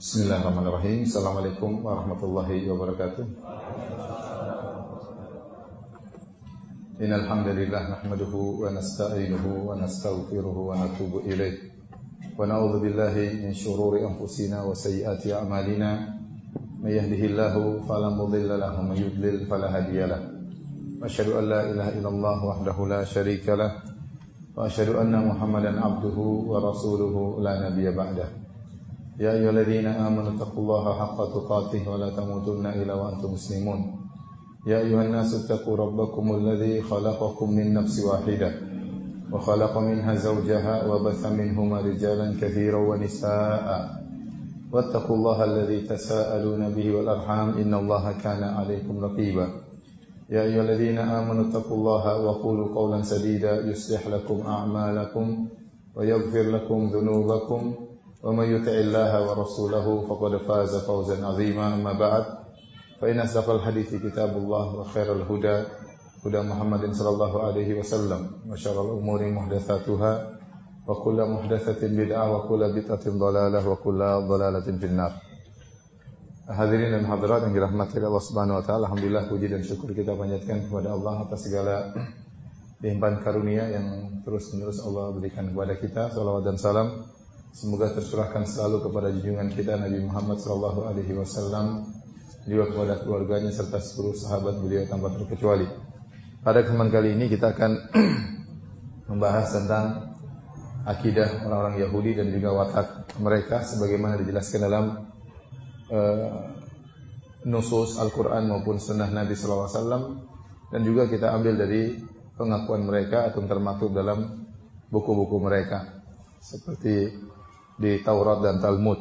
Bismillahirrahmanirrahim. Assalamualaikum warahmatullahi wabarakatuh. Innal hamdalillah nahmaduhu wa nasta'inuhu wa nastaghfiruhu wa natubu ilaih. Wa na'udzu billahi min shururi anfusina wa sayyiati a'malina. May yahdihillahu fala mudilla lahu wa may yudlil fala hadiya lahu. Wa asyhadu an la ilaha illallah wahdahu la syarika lahu wa asyhadu anna Muhammadan abduhu wa rasuluhu la nabiyya ba'dahu. Ya ayyuhalladzina amanu taqullaha haqqa tuqatih wa la tamutunna illa wa antum muslimun. Ya ayyuhan nasu taqu rabbakumul ladzi khalaqakum min nafsin wahidah wa khalaqa minha zawjaha wa batha minhuma rijalan katsiran wa nisaa'a. Wattaqullaha alladzi tasaaluna bihi wal arham innallaha kana 'alaykum raqiba. Ya ayyuhalladzina amanu taqullaha wa qulu qawlan sadida yuslih lakum a'malakum wa yaghfir lakum dhunubakum. ومن يطع الله ورسوله فقد فاز فوزا عظيما أما بعد فإن أصدق الحديث كتاب الله وخير الهدى هدى محمد صلى الله عليه وسلم وشر الأمور محدثاتها وكل محدثة بدعة وكل بدعة ضلالة وكل ضلالة في النار. Hadirin dan hadirat yang dirahmati Allah Subhanahu wa taala, alhamdulillah puji dan syukur kita panjatkan kepada Allah atas segala limpahan karunia yang terus-menerus Allah berikan kepada kita. Salawat dan salam semoga tercurahkan selalu kepada junjungan kita Nabi Muhammad sallallahu alaihi wasallam, juga kepada keluarganya serta seluruh sahabat beliau tanpa terkecuali. Pada kesempatan kali ini kita akan membahas tentang akidah orang-orang Yahudi dan juga watak mereka sebagaimana dijelaskan dalam nusus Al-Qur'an maupun sunnah Nabi sallallahu alaihi wasallam, dan juga kita ambil dari pengakuan mereka atau termaktub dalam buku-buku mereka seperti di Taurat dan Talmud.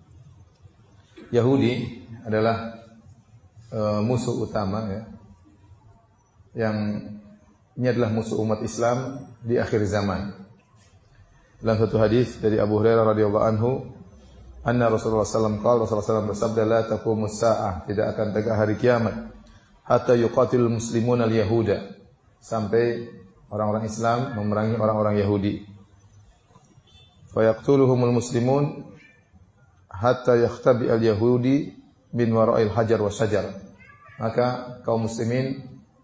Yahudi adalah musuh utama, ya, yang ini adalah musuh umat Islam di akhir zaman. Dalam satu hadis dari Abu Hurairah radhiyallahu anhu, anna Rasulullah sallallahu alaihi wasallam Rasulullah sallallahu bersabda, la taqumus saa'ah, tidak akan tegak hari kiamat hatta yuqatilul muslimun al-yahuda, sampai orang-orang Islam memerangi orang-orang Yahudi. Fayaqtuluhumul muslimun hatta yakhtabi al-yahudi min wara'il hajar wa syajar. Maka kaum muslimin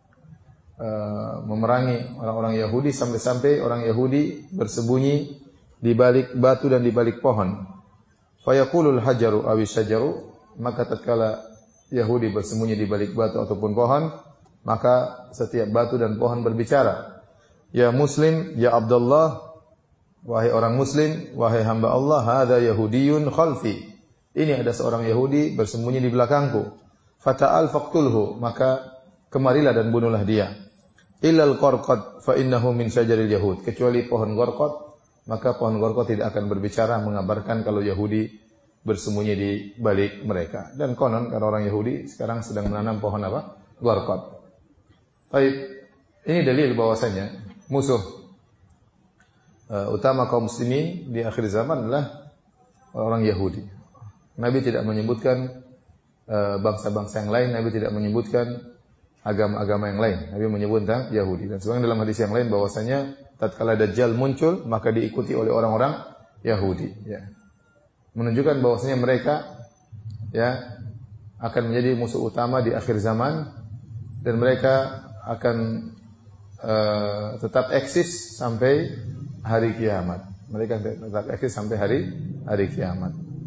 memerangi orang-orang Yahudi sampai-sampai orang Yahudi bersembunyi di balik batu dan di balik pohon. Fayaqulul hajaru aw syajaru, maka tatkala Yahudi bersembunyi di balik batu ataupun pohon, maka setiap batu dan pohon berbicara, ya muslim, ya Abdullah, wahai orang muslim, wahai hamba Allah, hadza yahudiyun khalfi, ini ada seorang Yahudi bersembunyi di belakangku. Fata'al faqtulhu, maka kemarilah dan bunuhlah dia. Illal qarqad fa innahu min syajaril yahud, kecuali pohon gorqad, maka pohon gorqad tidak akan berbicara mengabarkan kalau Yahudi bersembunyi di balik mereka. Dan konon karena orang Yahudi sekarang sedang menanam pohon apa? Gorqad. Baik, ini dalil bahwasanya musuh utama kaum muslimin di akhir zaman adalah orang Yahudi. Nabi tidak menyebutkan bangsa-bangsa yang lain, Nabi tidak menyebutkan agama-agama yang lain. Nabi menyebut tentang Yahudi. Dan sebagaimana dalam hadis yang lain bahwasanya tatkala Dajjal muncul maka diikuti oleh orang-orang Yahudi, ya. Menunjukkan bahwasanya mereka, ya, akan menjadi musuh utama di akhir zaman, dan mereka akan tetap eksis sampai hari kiamat. Mereka tetap eksis sampai hari kiamat.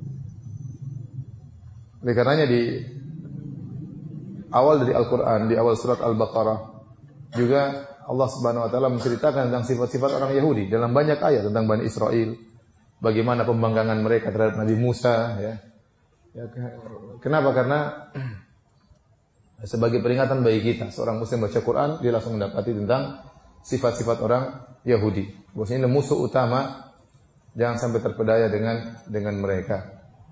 Oleh karenanya di awal dari Al-Quran, di awal surat Al-Baqarah, juga Allah Subhanahu wa taala menceritakan tentang sifat-sifat orang Yahudi dalam banyak ayat tentang Bani Israel, bagaimana pembangkangan mereka terhadap Nabi Musa, ya. Kenapa? Karena sebagai peringatan bagi kita, seorang muslim baca Quran, dia langsung mendapati tentang sifat-sifat orang Yahudi. Bahwasanya musuh utama, jangan sampai terpedaya dengan mereka.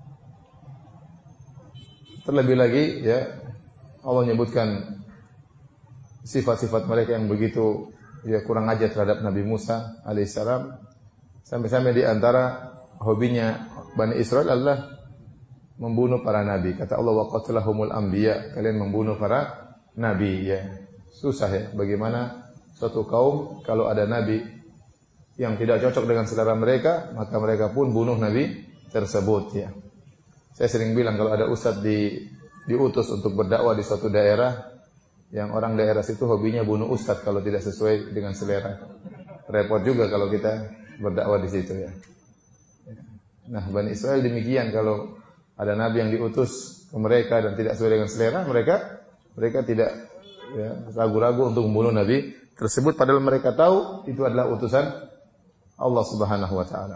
Terlebih lagi, ya, Allah menyebutkan sifat-sifat mereka yang begitu, ya, kurang ajar terhadap Nabi Musa alaihissalam. Sampai-sampai di antara hobinya Bani Israel adalah membunuh para nabi. Kata Allah, wa qatalahumul anbiya, kalian membunuh para nabi, ya. Susah, ya, bagaimana suatu kaum kalau ada nabi yang tidak cocok dengan selera mereka, maka mereka pun bunuh nabi tersebut, ya. Saya sering bilang kalau ada ustadz diutus untuk berdakwah di suatu daerah, yang orang daerah situ hobinya bunuh ustadz kalau tidak sesuai dengan selera. Repot juga kalau kita berdakwah di situ ya. Nah, Bani Israel demikian, kalau ada nabi yang diutus ke mereka dan tidak sesuai dengan selera, mereka tidak ragu-ragu untuk membunuh nabi tersebut, padahal mereka tahu itu adalah utusan Allah Subhanahu wa taala.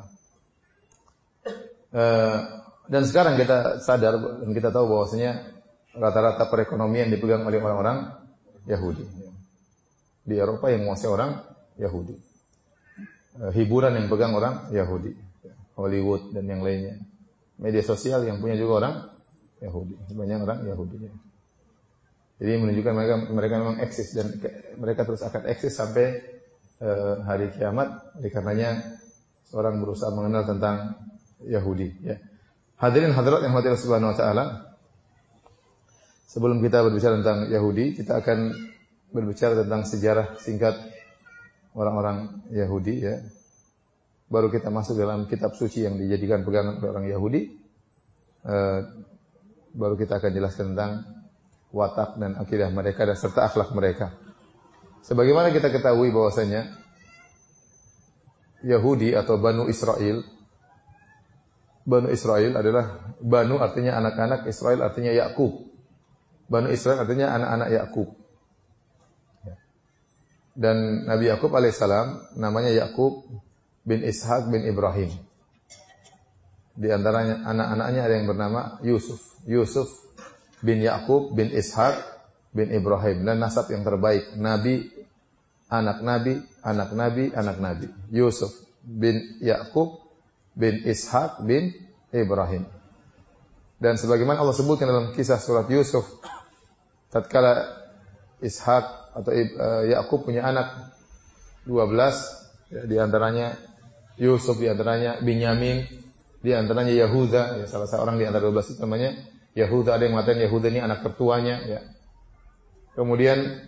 Dan sekarang kita sadar dan kita tahu bahwasanya rata-rata perekonomian dipegang oleh orang-orang Yahudi. Di Eropa yang menguasai orang Yahudi. Hiburan yang pegang orang Yahudi. Hollywood dan yang lainnya. Media sosial yang punya juga orang Yahudi. Banyak orang Yahudi. Jadi menunjukkan mereka memang eksis dan mereka terus akan eksis sampai hari kiamat. Oleh karenanya seorang berusaha mengenal tentang Yahudi. Ya. Hadirin hadirat yang dirahmati Allah Subhanahu wa taala. Sebelum kita berbicara tentang Yahudi, kita akan berbicara tentang sejarah singkat orang-orang Yahudi ya. Baru kita masuk dalam kitab suci yang dijadikan pegangan oleh orang Yahudi. Baru kita akan jelaskan tentang watak dan akidah mereka dan serta akhlak mereka. Sebagaimana kita ketahui bahwasanya Yahudi atau Banu Israel adalah Banu artinya anak-anak, Israel artinya Yakub. Banu Israel artinya anak-anak Yakub. Dan Nabi Yakub alaihissalam namanya Yakub bin Ishak bin Ibrahim. Di antaranya anak-anaknya ada yang bernama Yusuf. Yusuf bin Yakub bin Ishak bin Ibrahim. Dan nasab yang terbaik. Nabi, anak Nabi, anak Nabi, anak Nabi. Yusuf bin Yakub bin Ishak bin Ibrahim. Dan sebagaimana Allah sebutkan dalam kisah surat Yusuf, tatkala Ishak atau Yakub punya anak 12, ya, di antaranya Yusuf, di antaranya Binyamin, di antaranya Yahuda, ya, salah seorang di antara 12 itu namanya Yahuda. Ada yang mengatakan Yahuda ini anak tertuanya, ya. Kemudian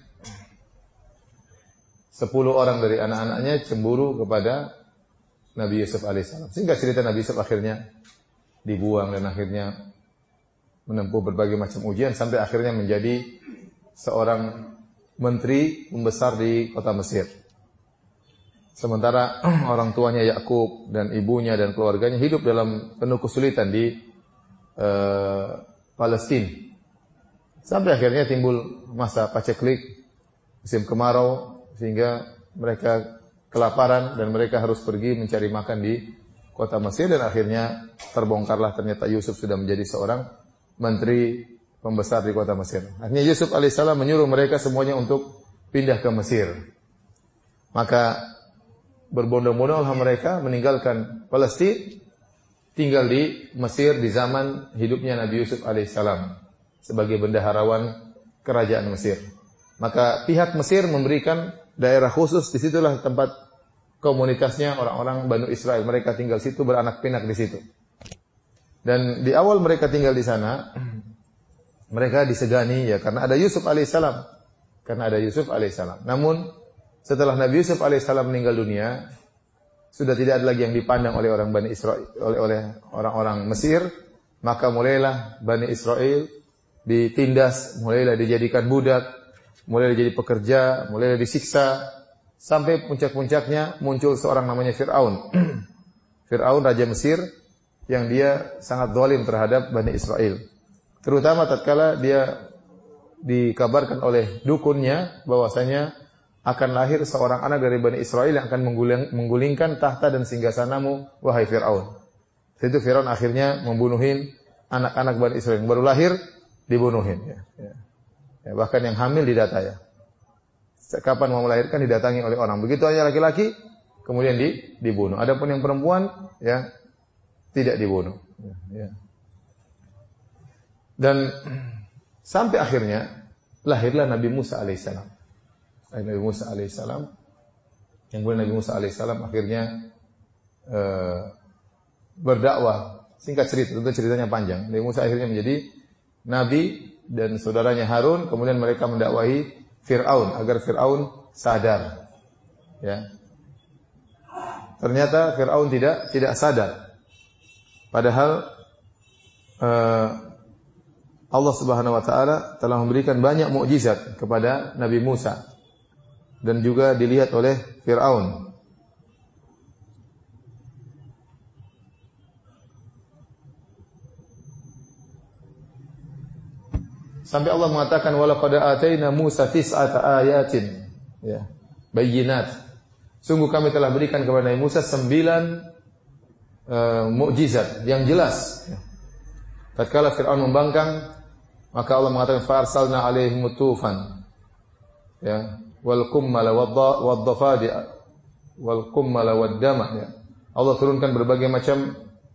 10 orang dari anak-anaknya cemburu kepada Nabi Yusuf alaihissalam. Sehingga cerita Nabi Yusuf akhirnya dibuang dan akhirnya menempuh berbagai macam ujian sampai akhirnya menjadi seorang menteri pembesar di kota Mesir. Sementara orang tuanya Yakub dan ibunya dan keluarganya hidup dalam penuh kesulitan di Palestina. Sampai akhirnya timbul masa paceklik, musim kemarau, sehingga mereka kelaparan dan mereka harus pergi mencari makan di kota Mesir, dan akhirnya terbongkarlah ternyata Yusuf sudah menjadi seorang menteri pembesar di kota Mesir. Akhirnya Yusuf alaihissalam menyuruh mereka semuanya untuk pindah ke Mesir. Maka berbondong-bondonglah mereka meninggalkan Palestina, tinggal di Mesir di zaman hidupnya Nabi Yusuf alaihissalam sebagai bendaharawan kerajaan Mesir. Maka pihak Mesir memberikan daerah khusus, disitulah tempat komunitasnya orang-orang Banu Israel. Mereka tinggal situ, beranak pinak di situ. Dan di awal mereka tinggal di sana, mereka disegani ya karena ada Yusuf alaihissalam. Namun setelah Nabi Yusuf alaihissalam meninggal dunia, sudah tidak ada lagi yang dipandang oleh orang Bani Israel, oleh orang-orang Mesir. Maka mulailah Bani Israel ditindas, mulailah dijadikan budak, mulai jadi pekerja, mulai disiksa, sampai puncak-puncaknya muncul seorang namanya Fir'aun. Fir'aun Raja Mesir yang dia sangat zalim terhadap Bani Israel. Terutama tatkala dia dikabarkan oleh dukunnya bahwasanya akan lahir seorang anak dari Bani Israel yang akan menggulingkan tahta dan singgasanamu, wahai Fir'aun. Itu Fir'aun akhirnya membunuhin anak-anak Bani Israel yang baru lahir, dibunuhin. Ya, bahkan yang hamil didata ya. Kapan mau melahirkan didatangi oleh orang. Begitu aja laki-laki, kemudian dibunuh. Adapun yang perempuan, ya tidak dibunuh. Ya. Dan sampai akhirnya lahirlah Nabi Musa alaihissalam. Nabi Musa alaihissalam. Yang kemudian Nabi Musa alaihissalam akhirnya berdakwah. Singkat cerita, tentu ceritanya panjang. Nabi Musa akhirnya menjadi nabi dan saudaranya Harun, kemudian mereka mendakwahi Fir'aun agar Fir'aun sadar. Ya. Ternyata Fir'aun tidak sadar. Padahal Allah Subhanahu wa taala telah memberikan banyak mukjizat kepada Nabi Musa dan juga dilihat oleh Firaun. Sampai Allah mengatakan walaqad ataina Musa tis'ata ayatin, ya, bayyinat. Sungguh kami telah berikan kepada Nabi Musa 9 mukjizat yang jelas. Tatkala Firaun membangkang, maka Allah mengatakan farsalna alaihim tufan, ya, wal kummala wad-dhafadi wal kummala wad-dama, ya. Allah turunkan berbagai macam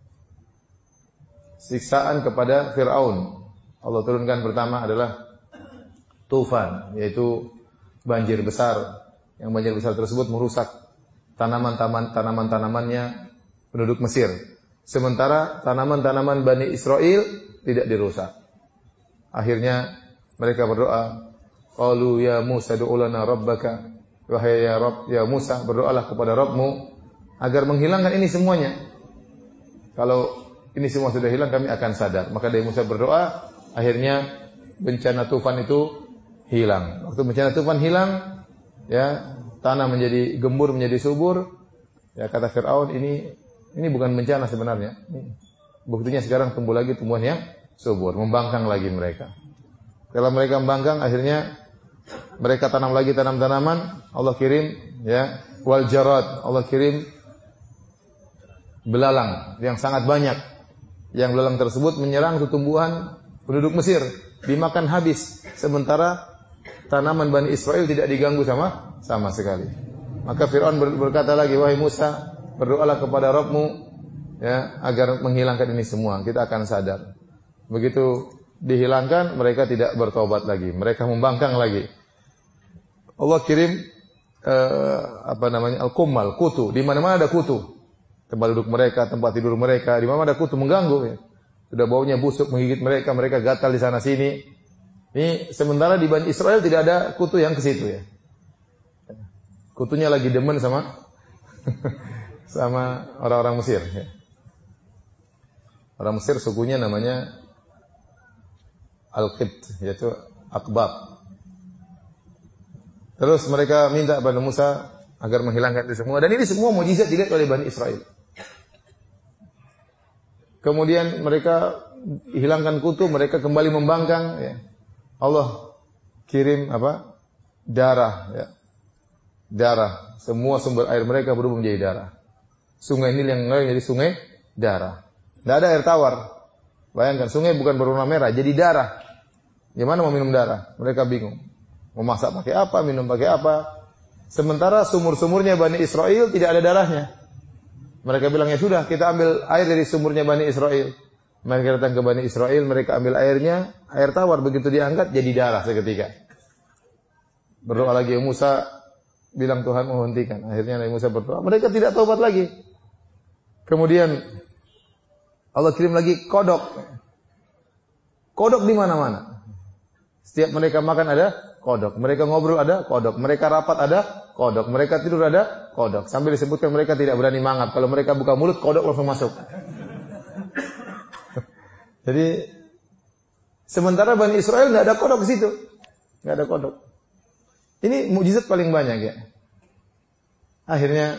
siksaan kepada Firaun. Allah turunkan pertama adalah tufan, yaitu banjir besar. Yang banjir besar tersebut merusak tanaman-tanamannya penduduk Mesir. Sementara tanaman-tanaman Bani Israel tidak dirusak. Akhirnya mereka berdoa, qalu ya Musa du'u lana rabbaka, wahai ya Rabb, ya Musa, berdoalah kepada Rabbmu agar menghilangkan ini semuanya. Kalau ini semua sudah hilang, kami akan sadar. Maka Nabi Musa berdoa, akhirnya bencana tufan itu hilang. Waktu bencana tufan hilang, ya, tanah menjadi gembur, menjadi subur. Ya, kata Firaun, ini bukan bencana sebenarnya. Buktinya sekarang tumbuh lagi tumbuhan yang subur, membangkang lagi mereka. Kalau mereka membangkang, akhirnya mereka tanam lagi tanam-tanaman. Allah kirim, ya, wal jarad. Allah kirim belalang yang sangat banyak. Yang belalang tersebut menyerang tumbuhan penduduk Mesir, dimakan habis. Sementara tanaman Bani Israel tidak diganggu sama sekali. Maka Firaun berkata lagi, wahai Musa, berdoalah kepada Rabbmu, ya, agar menghilangkan ini semua. Kita akan sadar. Begitu dihilangkan, mereka tidak bertobat lagi. Mereka membangkang lagi. Allah kirim al-kummal, kutu. Di mana-mana ada kutu. Tempat duduk mereka, tempat tidur mereka, di mana ada kutu mengganggu, ya. Sudah baunya busuk menggigit mereka, mereka gatal di sana sini. Ini sementara di Bani Israel tidak ada kutu yang ke situ, ya. Kutunya lagi demen sama orang-orang Mesir, ya. Orang Mesir sukunya namanya Al-Qibt, yaitu Akbab. Terus mereka minta kepada Musa agar menghilangkan itu semua, dan ini semua mukjizat dilihat oleh Bani Israel. Kemudian mereka hilangkan kutu, mereka kembali membangkang, ya. Allah kirim darah, ya. Darah. Semua sumber air mereka berubah menjadi darah. Sungai Nil yang lain jadi sungai darah. Tidak ada air tawar. Bayangkan, sungai bukan berwarna merah, jadi darah. Gimana mau minum darah? Mereka bingung. Mau masak pakai apa, minum pakai apa? Sementara sumur-sumurnya Bani Israel tidak ada darahnya. Mereka bilang, ya sudah, kita ambil air dari sumurnya Bani Israel. Mereka datang ke Bani Israel, mereka ambil airnya, air tawar, begitu diangkat, jadi darah seketika. Berdoa lagi, Musa bilang Tuhan menghentikan. Akhirnya Nabi Musa berdoa, mereka tidak taubat lagi. Kemudian Allah kirim lagi kodok. Kodok di mana-mana. Setiap mereka makan ada kodok. Mereka ngobrol ada kodok. Mereka rapat ada kodok. Mereka tidur ada kodok. Sambil disebutkan mereka tidak berani mangap. Kalau mereka buka mulut, kodok langsung masuk. Jadi sementara Bani Israel tidak ada kodok di situ. Tidak ada kodok. Ini mukjizat paling banyak, ya. Akhirnya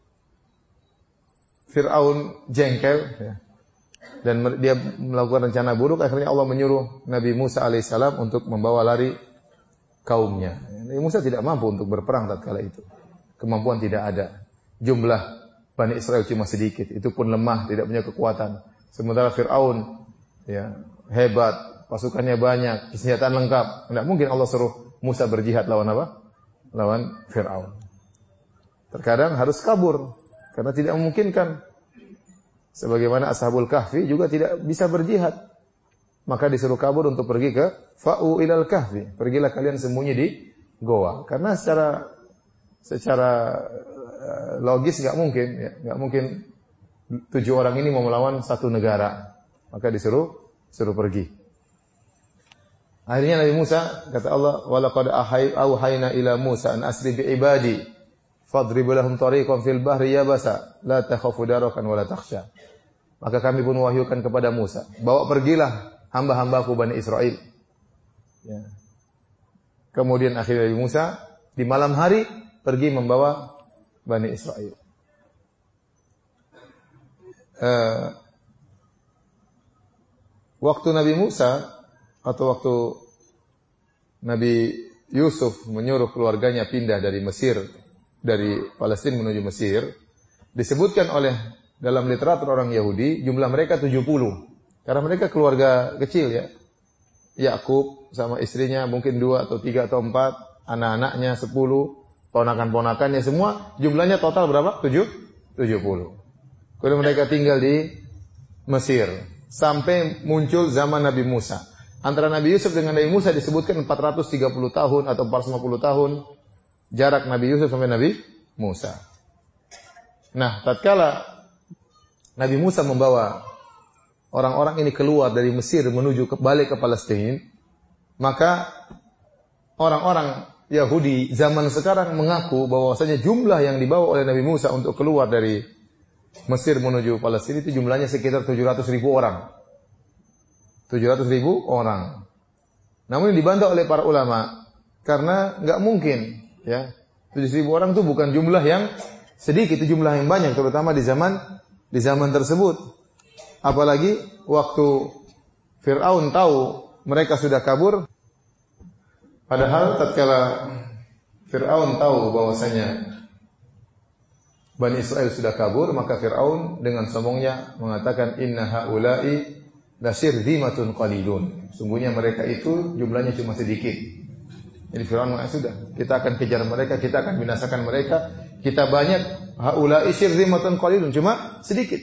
Fir'aun jengkel, ya, dan dia melakukan rencana buruk. Akhirnya Allah menyuruh Nabi Musa alaihissalam untuk membawa lari kaumnya. Nabi Musa tidak mampu untuk berperang tatkala itu. Kemampuan tidak ada. Jumlah Bani Israel cuma sedikit. Itu pun lemah, tidak punya kekuatan. Sementara Fir'aun, ya, hebat, pasukannya banyak, senjata lengkap. Tidak mungkin Allah suruh Musa berjihad lawan apa? Lawan Fir'aun. Terkadang harus kabur karena tidak memungkinkan. Sebagaimana Ashabul Kahfi juga tidak bisa berjihad. Maka disuruh kabur untuk pergi ke Fa'u ilal Kahfi. Pergilah kalian sembunyi di goa. Karena secara logis enggak mungkin, ya. Enggak mungkin 7 orang ini mau melawan satu negara. Maka disuruh pergi. Akhirnya Nabi Musa, kata Allah, "Walaqad auhayna ila Musa an asri bi ibadi fadrib lahum tariqan fil bahri yabasa la takhafu darakan wa la takhsha." Maka kami pun wahyukan kepada Musa, bawa pergilah hamba-hambaku Bani Israel. Ya. Kemudian akhirnya Nabi Musa di malam hari pergi membawa Bani Israel. Waktu Nabi Musa atau waktu Nabi Yusuf menyuruh keluarganya pindah dari Mesir, dari Palestina menuju Mesir, disebutkan oleh dalam literatur orang Yahudi jumlah mereka 70. Karena mereka keluarga kecil ya. Yakub sama istrinya mungkin 2 atau 3 atau 4, anak-anaknya 10, ponakan-ponakannya semua jumlahnya total berapa? 70. Kemudian mereka tinggal di Mesir sampai muncul zaman Nabi Musa. Antara Nabi Yusuf dengan Nabi Musa disebutkan 430 tahun atau 450 tahun jarak Nabi Yusuf sampai Nabi Musa. Nah, tatkala Nabi Musa membawa orang-orang ini keluar dari Mesir menuju balik ke Palestina, maka orang-orang Yahudi zaman sekarang mengaku bahwasanya jumlah yang dibawa oleh Nabi Musa untuk keluar dari Mesir menuju Palestina itu jumlahnya sekitar 700.000 orang. 700.000 orang. Namun dibantah oleh para ulama karena enggak mungkin, ya. 700.000 orang itu bukan jumlah yang sedikit, itu jumlah yang banyak terutama di zaman tersebut. Apalagi waktu Fir'aun tahu mereka sudah kabur, padahal tatkala Fir'aun tahu bahwasanya Bani Israel sudah kabur, maka Fir'aun dengan sombongnya mengatakan inna haula'i lasyirzimatun qalilun. Sungguhnya mereka itu jumlahnya cuma sedikit. Jadi Fir'aun mengatakan sudah, kita akan kejar mereka, kita akan binasakan mereka. Kita banyak, haula'i syirzimatun qalilun, cuma sedikit.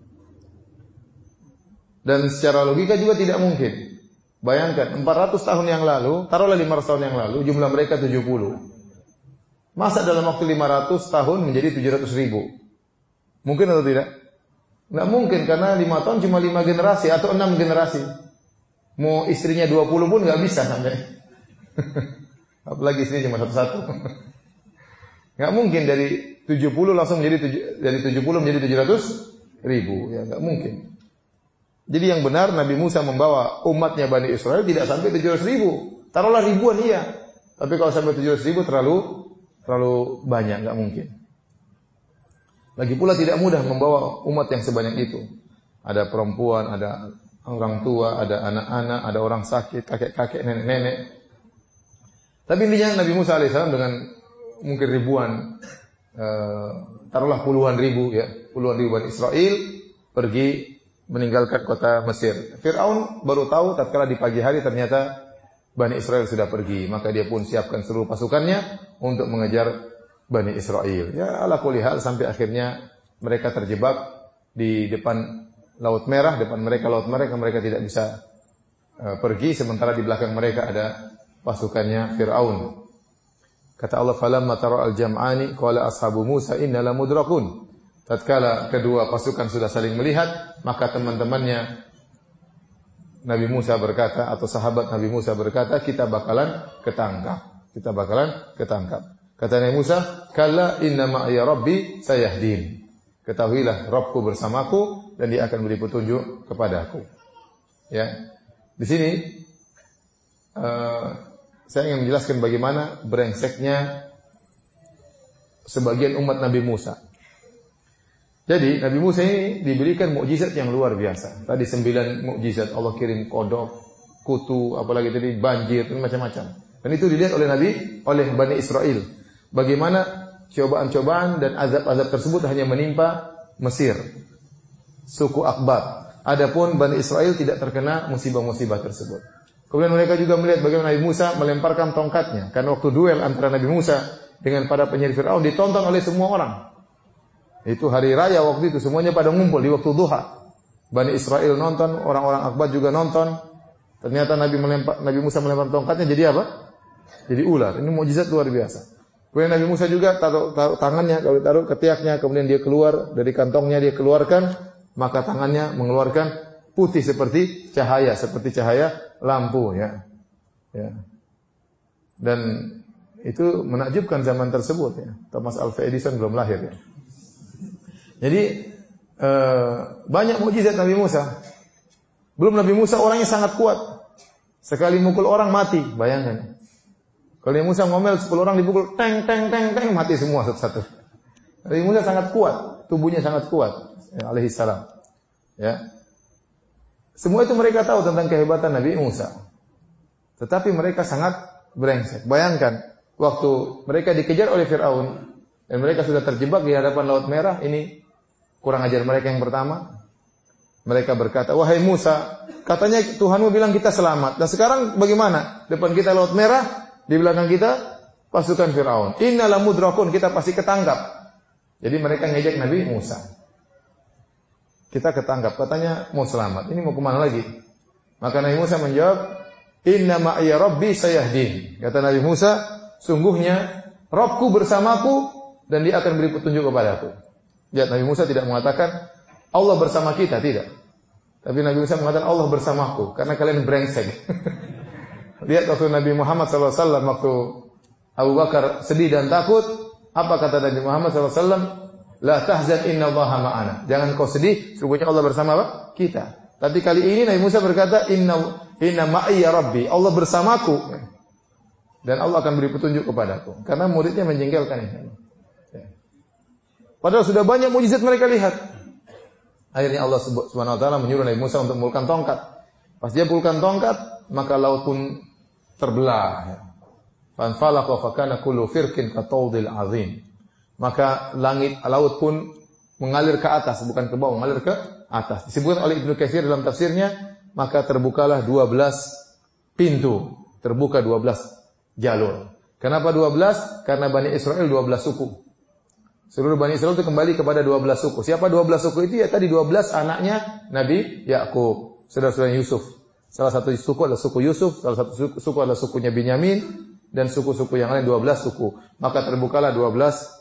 Dan secara logika juga tidak mungkin. Bayangkan 400 tahun yang lalu, taruhlah 500 tahun yang lalu, jumlah mereka 70. Masa dalam waktu 500 tahun menjadi 700.000? Mungkin atau tidak? Nggak mungkin, karena 5 tahun cuma 5 generasi atau 6 generasi. Mau istrinya 20 pun nggak bisa sampai. Apalagi istrinya cuma satu-satu. Nggak mungkin dari 70 langsung menjadi dari 70 menjadi 700.000. Ya nggak mungkin. Jadi yang benar Nabi Musa membawa umatnya Bani Israel tidak sampai 700.000. Taruhlah ribuan iya. Tapi kalau sampai 700.000 terlalu banyak, nggak mungkin. Lagi pula tidak mudah membawa umat yang sebanyak itu. Ada perempuan, ada orang tua, ada anak-anak, ada orang sakit, kakek-kakek, nenek-nenek. Tapi intinya Nabi Musa AS dengan mungkin ribuan, taruhlah puluhan ribu Bani Israel pergi meninggalkan kota Mesir. Fir'aun baru tahu tatkala di pagi hari ternyata Bani Israel sudah pergi, maka dia pun siapkan seluruh pasukannya untuk mengejar Bani Israel. Ya ala kulli hal sampai akhirnya mereka terjebak di depan Laut Merah, depan mereka Laut Merah, mereka tidak bisa pergi, sementara di belakang mereka ada pasukannya Fir'aun. Kata Allah, falamma tara al-jam'ani qala ashabu Musa inna lamudrakun. Tatkala kedua pasukan sudah saling melihat, maka teman-temannya Nabi Musa berkata, atau sahabat Nabi Musa berkata, kita bakalan ketangkap. Kata Nabi Musa, kalla inna ma'iya rabbi sayahdin. Ketahuilah Rabbku bersamaku dan dia akan beri petunjuk kepadaku. Ya. Di sini saya ingin menjelaskan bagaimana brengseknya sebagian umat Nabi Musa. Jadi Nabi Musa ini diberikan mukjizat yang luar biasa. Tadi 9 mukjizat, Allah kirim kodok, kutu, apalagi tadi banjir, macam-macam. Dan itu dilihat oleh Bani Israel. Bagaimana cobaan-cobaan dan azab-azab tersebut hanya menimpa Mesir, suku Aqbat. Adapun Bani Israel tidak terkena musibah-musibah tersebut. Kemudian mereka juga melihat bagaimana Nabi Musa melemparkan tongkatnya. Karena waktu duel antara Nabi Musa dengan para penyihir Fir'aun ditonton oleh semua orang. Itu hari raya waktu itu, semuanya pada ngumpul di waktu duha. Bani Israel nonton, orang-orang Aqbat juga nonton. Ternyata Nabi Musa melempar tongkatnya jadi apa? Jadi ular. Ini mukjizat luar biasa. Kemudian Nabi Musa juga taruh tangannya, kalau taruh ketiaknya, kemudian dia keluar dari kantongnya, dia keluarkan, maka tangannya mengeluarkan putih seperti cahaya lampu, ya. Dan itu menakjubkan zaman tersebut, ya. Thomas Alva Edison belum lahir, ya. Jadi banyak mukjizat Nabi Musa. Belum Nabi Musa orangnya sangat kuat. Sekali mukul orang mati, bayangkan. Kalau Nabi Musa ngomel 10 orang dipukul, teng mati semua satu-satu. Nabi Musa sangat kuat, tubuhnya sangat kuat, ya, alaihi salam. Ya. Semua itu mereka tahu tentang kehebatan Nabi Musa. Tetapi mereka sangat brengsek. Bayangkan, waktu mereka dikejar oleh Fir'aun, dan mereka sudah terjebak di hadapan Laut Merah, ini kurang ajar mereka yang pertama. Mereka berkata, wahai Musa, katanya Tuhanmu bilang kita selamat. Dan sekarang bagaimana? Depan kita Laut Merah, di belakang kita pasukan Fir'aun. Inna lamudrakun, kita pasti ketangkap. Jadi mereka ngejek Nabi Musa. Kita ketangkap, katanya mau selamat. Ini mau kemana lagi? Maka Nabi Musa menjawab, inna ma'iya rabbi sayahdin. Kata Nabi Musa, sungguhnya Rabbku bersamaku dan dia akan beri petunjuk kepadaku. Lihat, Nabi Musa tidak mengatakan Allah bersama kita, tidak. Tapi Nabi Musa mengatakan Allah bersamaku karena kalian brengsek. Lihat waktu Nabi Muhammad SAW, waktu Abu Bakar sedih dan takut, apa kata Nabi Muhammad SAW? La tahzan inna Allaha ma'ana. Jangan kau sedih, sungguhnya Allah bersama apa? Kita. Tapi kali ini Nabi Musa berkata, inna ma'iya rabbi, Allah bersamaku. Dan Allah akan beri petunjuk kepadaku. Karena muridnya menjengkelkan ini. Padahal sudah banyak mukjizat mereka lihat. Akhirnya Allah Subhanahu wa taala menyuruh Nabi Musa untuk memulkan tongkat. Pas dia pulkan tongkat, maka laut pun terbelah. Fanfalaqa fa kana kullu firqin katawdil azim. Maka laut pun mengalir ke atas, bukan ke bawah, mengalir ke atas. Disebutkan oleh Ibnu Katsir dalam tafsirnya, maka terbukalah 12 pintu, terbuka 12 jalur. Kenapa 12? Karena Bani Israel 12 suku. Seluruh Bani Israel itu kembali kepada 12 suku. Siapa 12 suku itu? Ya tadi 12 anaknya Nabi Yakub, saudara-saudara Yusuf. Salah satu suku adalah suku Yusuf, salah satu suku adalah sukunya Binyamin, dan suku-suku yang lain 12 suku. Maka terbukalah 12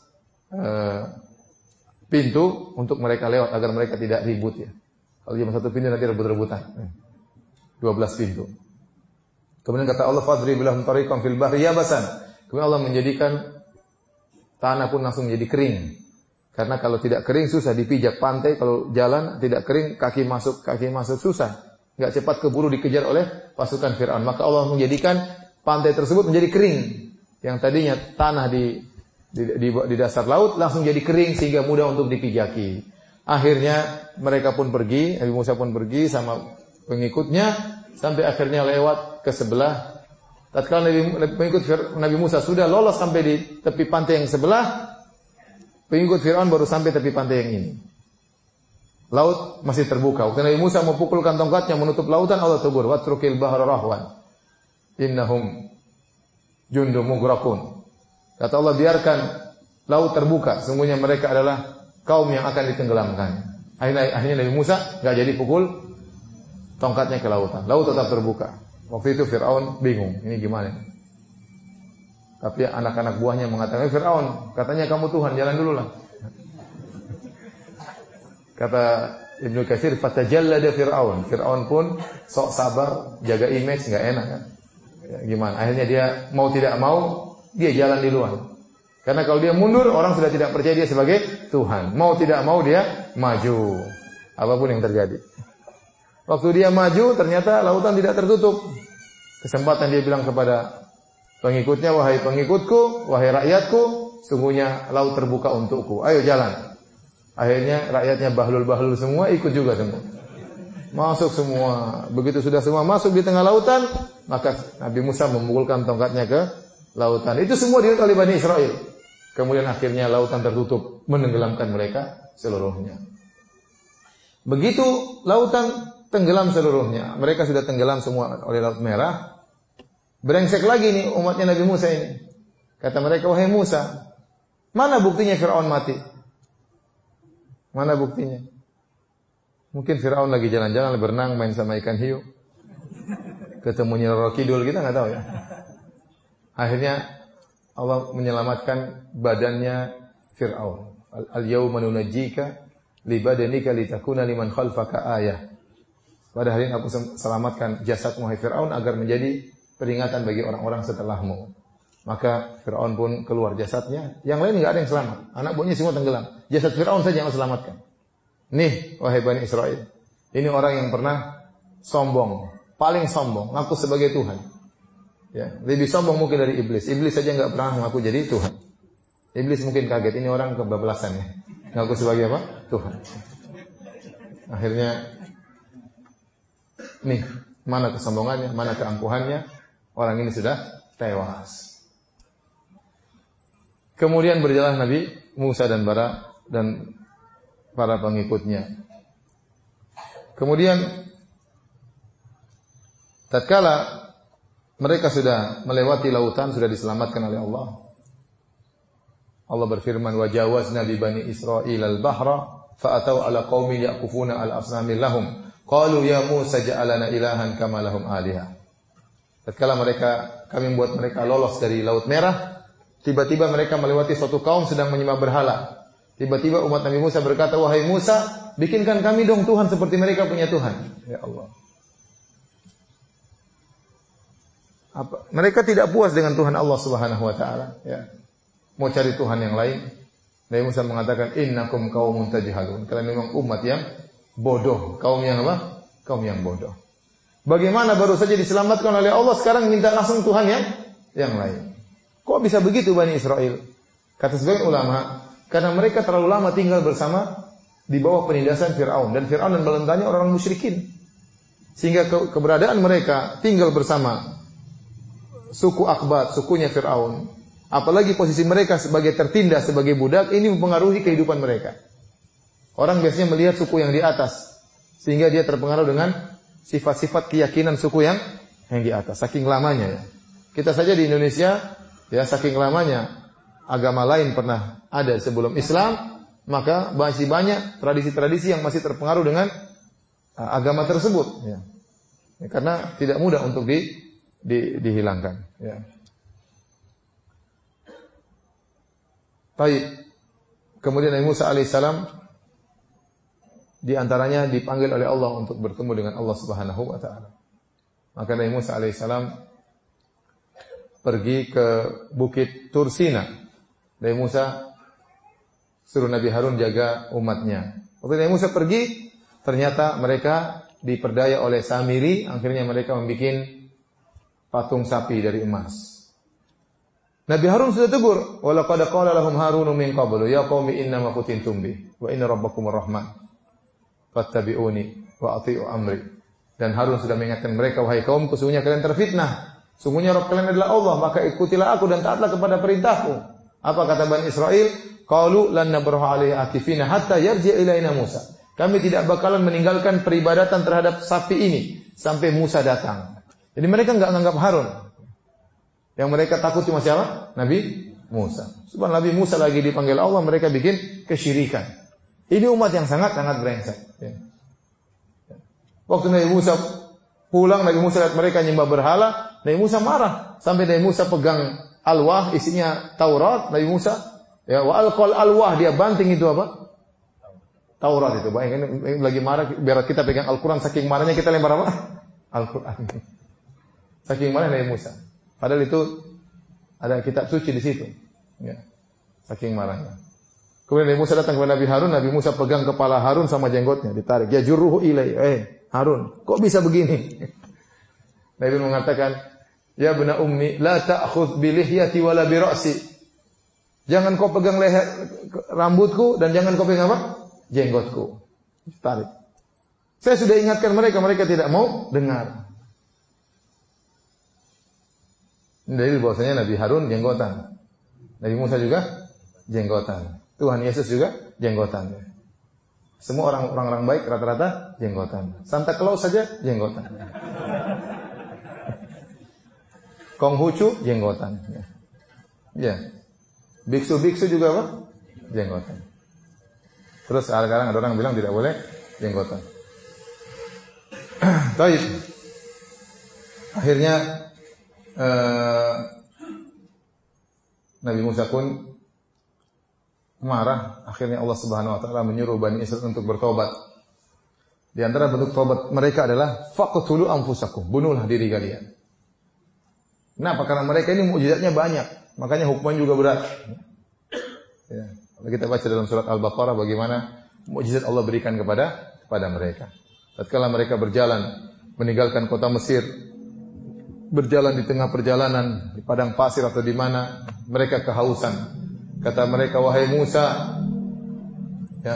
pintu untuk mereka lewat agar mereka tidak ribut ya. Kalau cuma satu pintu nanti rebut-rebutan. 12 pintu. Kemudian kata Allah, fadrib lahum tariqan fil bahri yabasan. Kemudian Allah menjadikan tanah pun langsung menjadi kering. Karena kalau tidak kering susah dipijak. Pantai kalau jalan tidak kering, kaki masuk susah. Enggak cepat keburu dikejar oleh pasukan Fir'aun. Maka Allah menjadikan pantai tersebut menjadi kering. Yang tadinya tanah di dasar laut langsung jadi kering sehingga mudah untuk dipijaki. Akhirnya mereka pun pergi, Nabi Musa pun pergi sama pengikutnya sampai akhirnya lewat ke sebelah. Tatkala pengikut Nabi Musa sudah lolos sampai di tepi pantai yang sebelah, pengikut Fir'aun baru sampai tepi pantai yang ini. Laut masih terbuka. Waktu Nabi Musa mau pukulkan tongkatnya menutup lautan, Allah tegur, watrukil bahra rahwan innahum jundum mughraqun. Kata Allah, biarkan laut terbuka, sungguhnya mereka adalah kaum yang akan ditenggelamkan. Akhirnya Nabi Musa enggak jadi pukul tongkatnya ke lautan. Laut tetap terbuka. Waktu itu Fir'aun bingung, ini gimana? Tapi anak-anak buahnya mengatakan, Fir'aun, katanya kamu Tuhan, jalan dulu lah. Kata Ibnu Katsir, fatajallada Fir'aun. Fir'aun pun sok sabar, jaga image, enggak enak kan? Ya, gimana? Akhirnya dia mau tidak mau, dia jalan di luar. Karena kalau dia mundur, orang sudah tidak percaya dia sebagai Tuhan. Mau tidak mau dia maju. Apapun yang terjadi. Waktu dia maju, ternyata lautan tidak tertutup. Kesempatan dia bilang kepada pengikutnya, wahai pengikutku, wahai rakyatku, sungguhnya laut terbuka untukku. Ayo jalan. Akhirnya rakyatnya bahlul-bahlul semua, ikut juga semua. Masuk semua. Begitu sudah semua masuk di tengah lautan, maka Nabi Musa memukulkan tongkatnya ke lautan. Itu semua dilihat oleh Bani Israel. Kemudian akhirnya lautan tertutup, menenggelamkan mereka seluruhnya. Begitu lautan tenggelam seluruhnya. Mereka sudah tenggelam semua oleh Laut Merah. Brengsek lagi nih umatnya Nabi Musa ini. Kata mereka, wahai Musa, mana buktinya Fir'aun mati? Mana buktinya? Mungkin Fir'aun lagi jalan-jalan berenang main sama ikan hiu. Ketemunya Roro Kidul, kita nggak tahu ya. Akhirnya Allah menyelamatkan badannya Fir'aun. Al-yawma nunajjika li badanika litakuna liman khalfaka ayah. Pada hari ini aku selamatkan jasadmu hai Fir'aun agar menjadi peringatan bagi orang-orang setelahmu. Maka Fir'aun pun keluar jasadnya. Yang lain enggak ada yang selamat. Anak buahnya semua tenggelam. Jasad Fir'aun saja yang selamatkan. Nih, wahai Bani Israel, ini orang yang pernah sombong, paling sombong, ngaku sebagai Tuhan. Ya, lebih sombong mungkin dari iblis. Iblis saja enggak pernah ngaku jadi Tuhan. Iblis mungkin kaget, ini orang kebablasan ya. Ngaku sebagai apa? Tuhan. Akhirnya, nih, mana kesombongannya, mana keangkuhannya, orang ini sudah tewas. Kemudian berjalan Nabi Musa dan para pengikutnya. Kemudian tatkala mereka sudah melewati lautan, sudah diselamatkan oleh Allah. Allah berfirman, "Wa jawazna bi bani Israil al-bahra fa ataw ala qaumin yaqufuna ala asnamin lahum qalu ya Musa ja'alana ilahan kama lahum alihah." Tatkala kami membuat mereka lolos dari Laut Merah, tiba-tiba mereka melewati suatu kaum sedang menyembah berhala. Tiba-tiba umat Nabi Musa berkata, "Wahai Musa, bikinkan kami dong Tuhan seperti mereka punya Tuhan." Ya Allah. Mereka tidak puas dengan Tuhan Allah Subhanahu wa taala, ya. Mau cari Tuhan yang lain. Nabi Musa mengatakan, "Innakum qaumun tajhalun." Kalian memang umat yang bodoh, kaum yang apa? Kaum yang bodoh. Bagaimana baru saja diselamatkan oleh Allah sekarang minta langsung Tuhan yang lain? Kok bisa begitu Bani Israel? Kata sebagian ulama, karena mereka terlalu lama tinggal bersama di bawah penindasan Fir'aun. Dan Fir'aun dan balentanya orang musyrikin. Sehingga keberadaan mereka tinggal bersama suku Akbat, sukunya Fir'aun. Apalagi posisi mereka sebagai tertindas, sebagai budak, ini mempengaruhi kehidupan mereka. Orang biasanya melihat suku yang di atas. Sehingga dia terpengaruh dengan sifat-sifat keyakinan suku yang di atas. Saking lamanya ya. Kita saja di Indonesia, ya saking lamanya agama lain pernah ada sebelum Islam, maka masih banyak tradisi-tradisi yang masih terpengaruh dengan agama tersebut. Ya. Karena tidak mudah untuk dihilangkan. Ya. Baik. Kemudian Nabi Musa alaihissalam di antaranya dipanggil oleh Allah untuk bertemu dengan Allah Subhanahu wa taala. Maka Nabi Musa alaihissalam pergi ke Bukit Tursina. Nabi Musa suruh Nabi Harun jaga umatnya. Waktu Nabi Musa pergi, ternyata mereka diperdaya oleh Samiri, akhirnya mereka membuat patung sapi dari emas. Nabi Harun sudah tegur, "Wa laqad qala lahum Harun min qablu ya qaumi innama futintum bi wa inna rabbakumur rahman fattabi'uni wa athi'u amri." Dan Harun sudah mengingatkan mereka, "Wahai kaum, sesungguhnya kalian terfitnah. Sungguhnya Rabb kalian adalah Allah, maka ikutilah aku dan taatlah kepada perintahku." Apa kata Bani Israel? Qalu lan nabraha alaihi akifina hatta yarji' ilaina Musa. Kami tidak bakalan meninggalkan peribadatan terhadap sapi ini sampai Musa datang. Jadi mereka enggak menganggap Harun. Yang mereka takut cuma siapa? Nabi Musa. Subhanallah, Nabi Musa lagi dipanggil Allah, mereka bikin kesyirikan. Ini umat yang sangat-sangat brengsek. Ya. Waktu Nabi Musa pulang, Nabi Musa lihat mereka nyembah berhala, Nabi Musa marah. Sampai Nabi Musa pegang alwah, isinya Taurat. Nabi Musa, ya, wa alqal alwah, dia banting itu apa? Taurat itu. Bayangkan lagi marah, biar kita pegang Al-Quran, saking marahnya kita lempar apa? Al-Quran. Saking marah Nabi Musa. Padahal itu ada kitab suci di situ. Ya. Saking marahnya. Kemudian Nabi Musa datang kepada Nabi Harun, Nabi Musa pegang kepala Harun sama jenggotnya, ditarik. Ya juruhu ilai. Harun, kok bisa begini? Nabi mengatakan, "Ya bena ummi, la ta'khudh bi lihyati wala bi ra'si." Jangan kau pegang leher rambutku dan jangan kau pegang apa? Jenggotku. Tarik. Saya sudah ingatkan mereka, mereka tidak mau dengar. Dari bahwasanya Nabi Harun jenggotan. Nabi Musa juga jenggotan. Tuhan Yesus juga jenggotan. Semua orang-orang baik rata-rata jenggotan. Santa Claus saja jenggotan. Konghucu jenggotan. Ya. Biksu-biksu juga apa? Jenggotan. Terus sekarang ada orang bilang tidak boleh jenggotan. Baik. Akhirnya Nabi Musa pun marah. Akhirnya Allah Subhanahu wa taala menyuruh Bani Israil untuk bertobat. Di antara bentuk tobat mereka adalah faqtulu anfusakum, bunuhlah diri kalian. Kenapa? Karena mereka ini mukjizatnya banyak, makanya hukuman juga berat. Ya. Kalau kita baca dalam surat Al-Baqarah bagaimana mukjizat Allah berikan kepada mereka. Tatkala mereka berjalan meninggalkan kota Mesir, berjalan di tengah perjalanan di padang pasir atau di mana, mereka kehausan. Kata mereka, wahai Musa, ya,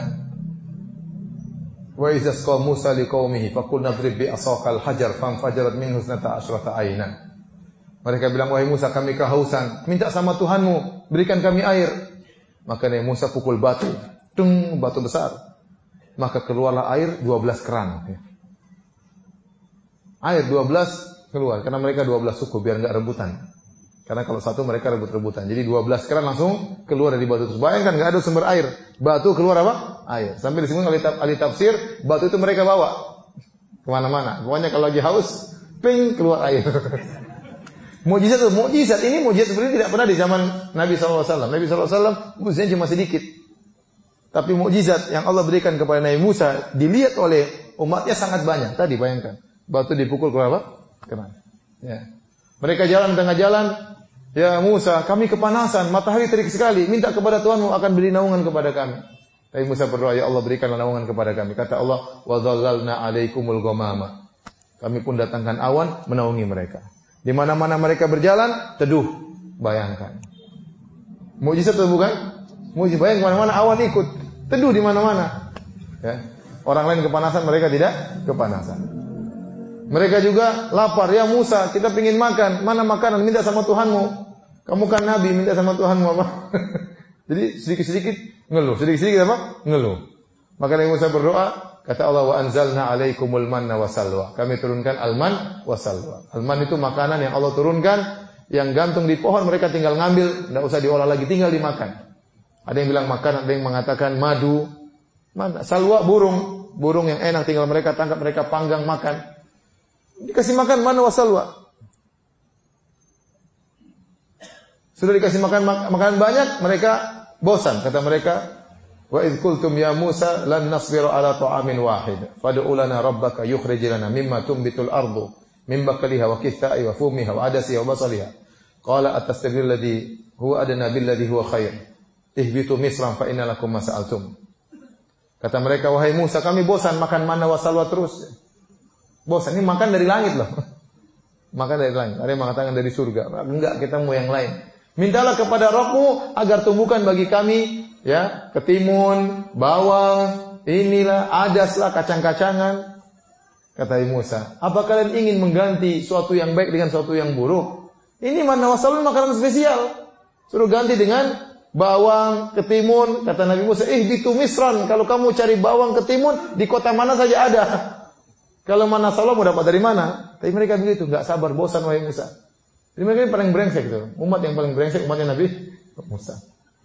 wa idza isqa Musa liqaumihi faqul nadrib bi asaqal hajar fanfajarat minhu 12 ayna. Mereka bilang, wahai Musa, kami kehausan, minta sama Tuhanmu, berikan kami air. Maka Nabi Musa pukul batu, tung, batu besar. Maka keluarlah air 12 keran. Air 12 keluar, karena mereka 12 suku, biar enggak rebutan. Karena kalau satu mereka rebut-rebutan. Jadi 12 keran langsung keluar dari batu itu. Bayangkan enggak ada sumber air, batu keluar apa? Air. Sampai disebut ahli tafsir, batu itu mereka bawa kemana-mana. Pokoknya kalau lagi haus, ping, keluar air. Mukjizat itu, mukjizat ini mukjizat seperti ini tidak pernah di zaman Nabi SAW. Nabi SAW mukjizatnya cuma sedikit. Tapi mukjizat yang Allah berikan kepada Nabi Musa dilihat oleh umatnya sangat banyak. Tadi bayangkan, batu dipukul keluar apa? Keran. Ya. Mereka jalan di tengah jalan, ya Musa, kami kepanasan, matahari terik sekali, minta kepada Tuhanmu akan beri naungan kepada kami. Nabi Musa berdoa, ya Allah berikanlah naungan kepada kami. Kata Allah, wa dzallalna 'alaikumul ghamama. Kami pun datangkan awan menaungi mereka. Di mana-mana mereka berjalan, teduh. Bayangkan. Mukjizat atau bukan? Mukjizat. Bayangkan mana-mana awan ikut. Teduh di mana-mana. Ya. Orang lain kepanasan, mereka tidak kepanasan. Mereka juga lapar. Ya Musa, kita ingin makan. Mana makanan? Minta sama Tuhanmu. Kamu kan Nabi, minta sama Tuhanmu apa? Jadi sedikit-sedikit ngeluh. Sedikit-sedikit apa? Ngeluh. Maka Nabi Musa berdoa. Kata Allah, wa anzalna 'alaikumul manna wasalwa. Kami turunkan al-man wasalwa. Al-man itu makanan yang Allah turunkan, yang gantung di pohon, mereka tinggal ngambil, tidak usah diolah lagi, tinggal dimakan. Ada yang bilang makan, ada yang mengatakan madu. Salwa burung yang enak, tinggal mereka tangkap, mereka panggang makan. Dikasih makan manna wasalwa. Sudah dikasih makan makanan banyak, mereka bosan. Kata mereka, wa idh qultum ya Musa lan nasbiru ala ta'amin wahid fad'u lana rabbaka yukhrij lana mimma tunbitul ardu min bakliha wa qithai wa fumiha wa adasiha wa basaliha qala atastabdil ladzi huwa adna bil ladzi huwa khair ihbitu misran fa inna lakum ma sa'altum. Kata mereka, wahai Musa, kami bosan makan manna wa salwa terus. Bosan, ini makan dari langit loh. Makan dari langit. Ada yang mengatakan dari surga. Enggak, kita mau yang lain. Mintalah kepada Rabbmu agar tumbuhkan bagi kami, ya, ketimun, bawang, inilah, adaslah, kacang-kacangan. Kata Musa, apa kalian ingin mengganti suatu yang baik dengan suatu yang buruk? Ini manna wasalwa makanan spesial. Suruh ganti dengan bawang, ketimun. Kata Nabi Musa, ihbitu misran. Kalau kamu cari bawang, ketimun, di kota mana saja ada. Kalau manna wasalwa mau dapat dari mana? Tapi mereka begitu, enggak sabar, bosan wahai Musa. Jadi mereka yang paling brengsek itu. Umat yang paling brengsek, umatnya Nabi Musa.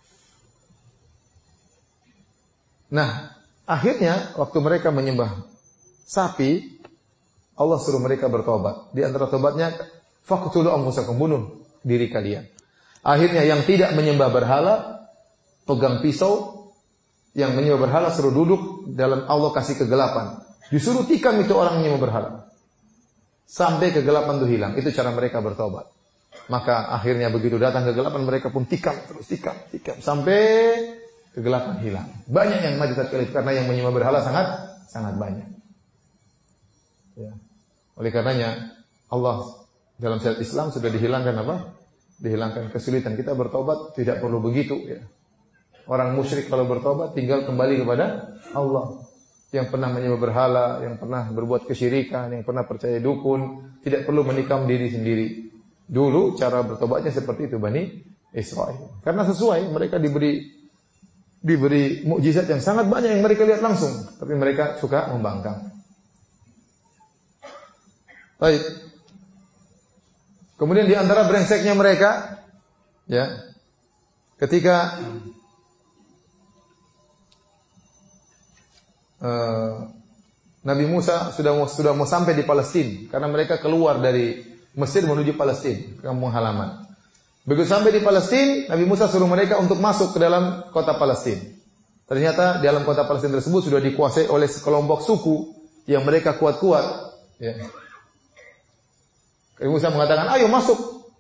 Nah, akhirnya waktu mereka menyembah sapi, Allah suruh mereka bertobat. Di antara tobatnya, faqtulu anfusakum, bunuh diri kalian. Akhirnya yang tidak menyembah berhala, pegang pisau, yang menyembah berhala suruh duduk dalam Allah kasih kegelapan. Disuruh tikam itu orang menyembah berhala. Sampai kegelapan itu hilang. Itu cara mereka bertobat. Maka akhirnya begitu datang kegelapan, mereka pun tikam terus, tikam. Sampai kegelapan hilang. Banyak yang mati tatkala itu karena yang menyembah berhala sangat banyak. Ya. Oleh karenanya Allah dalam syariat Islam sudah dihilangkan apa? Dihilangkan kesulitan. Kita bertobat tidak perlu begitu. Ya. Orang musyrik kalau bertobat tinggal kembali kepada Allah. Yang pernah menyembah berhala, yang pernah berbuat kesyirikan, yang pernah percaya dukun, tidak perlu menikam diri sendiri. Dulu cara bertobatnya seperti itu Bani Israel. Karena sesuai, mereka diberi mukjizat yang sangat banyak yang mereka lihat langsung, tapi mereka suka membangkang. Baik. Kemudian di antara brengseknya mereka, ya, ketika Nabi Musa sudah mau sampai di Palestina, karena mereka keluar dari Mesir menuju Palestina, kampung halaman. Begitu sampai di Palestina, Nabi Musa suruh mereka untuk masuk ke dalam kota Palestina. Ternyata di dalam kota Palestina tersebut sudah dikuasai oleh sekelompok suku yang mereka kuat-kuat. Ya. Nabi Musa mengatakan, ayo masuk,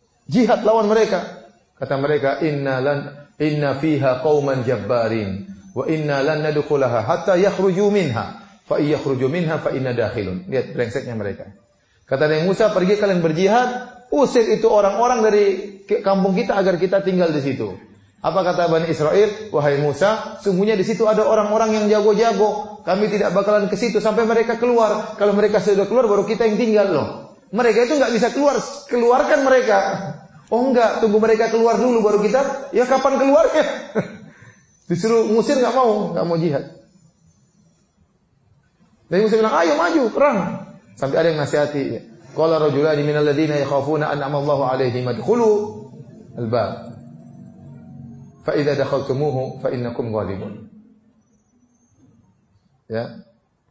jihad lawan mereka. Kata mereka, inna fiha qauman jabbarin, wa inna lan nadkhulaha hatta yakhruju minha fa yakhruju minha fa inna dakhilun. Lihat brengseknya mereka. Kata Nabi Musa, pergi kalian berjihad, usir itu orang-orang dari kampung kita agar kita tinggal di situ. Apa kata Bani Israel? Wahai Musa, sungguhnya di situ ada orang-orang yang jago-jago. Kami tidak bakalan ke situ sampai mereka keluar. Kalau mereka sudah keluar baru kita yang tinggal loh. Mereka itu enggak bisa keluar, keluarkan mereka. Oh enggak, tunggu mereka keluar dulu baru kita. Ya kapan keluarnya? Disuruh ngusir enggak mau jihad. Nabi Musa bilang, ayo maju perang. Sampai ada yang nasihati. Qala rajulani minal ladzina yakhafuna an'ama Allahu 'alaihim adkhulu al-bab. Fa idza dakhaltumuhu fa innakum ghalibun. Ya.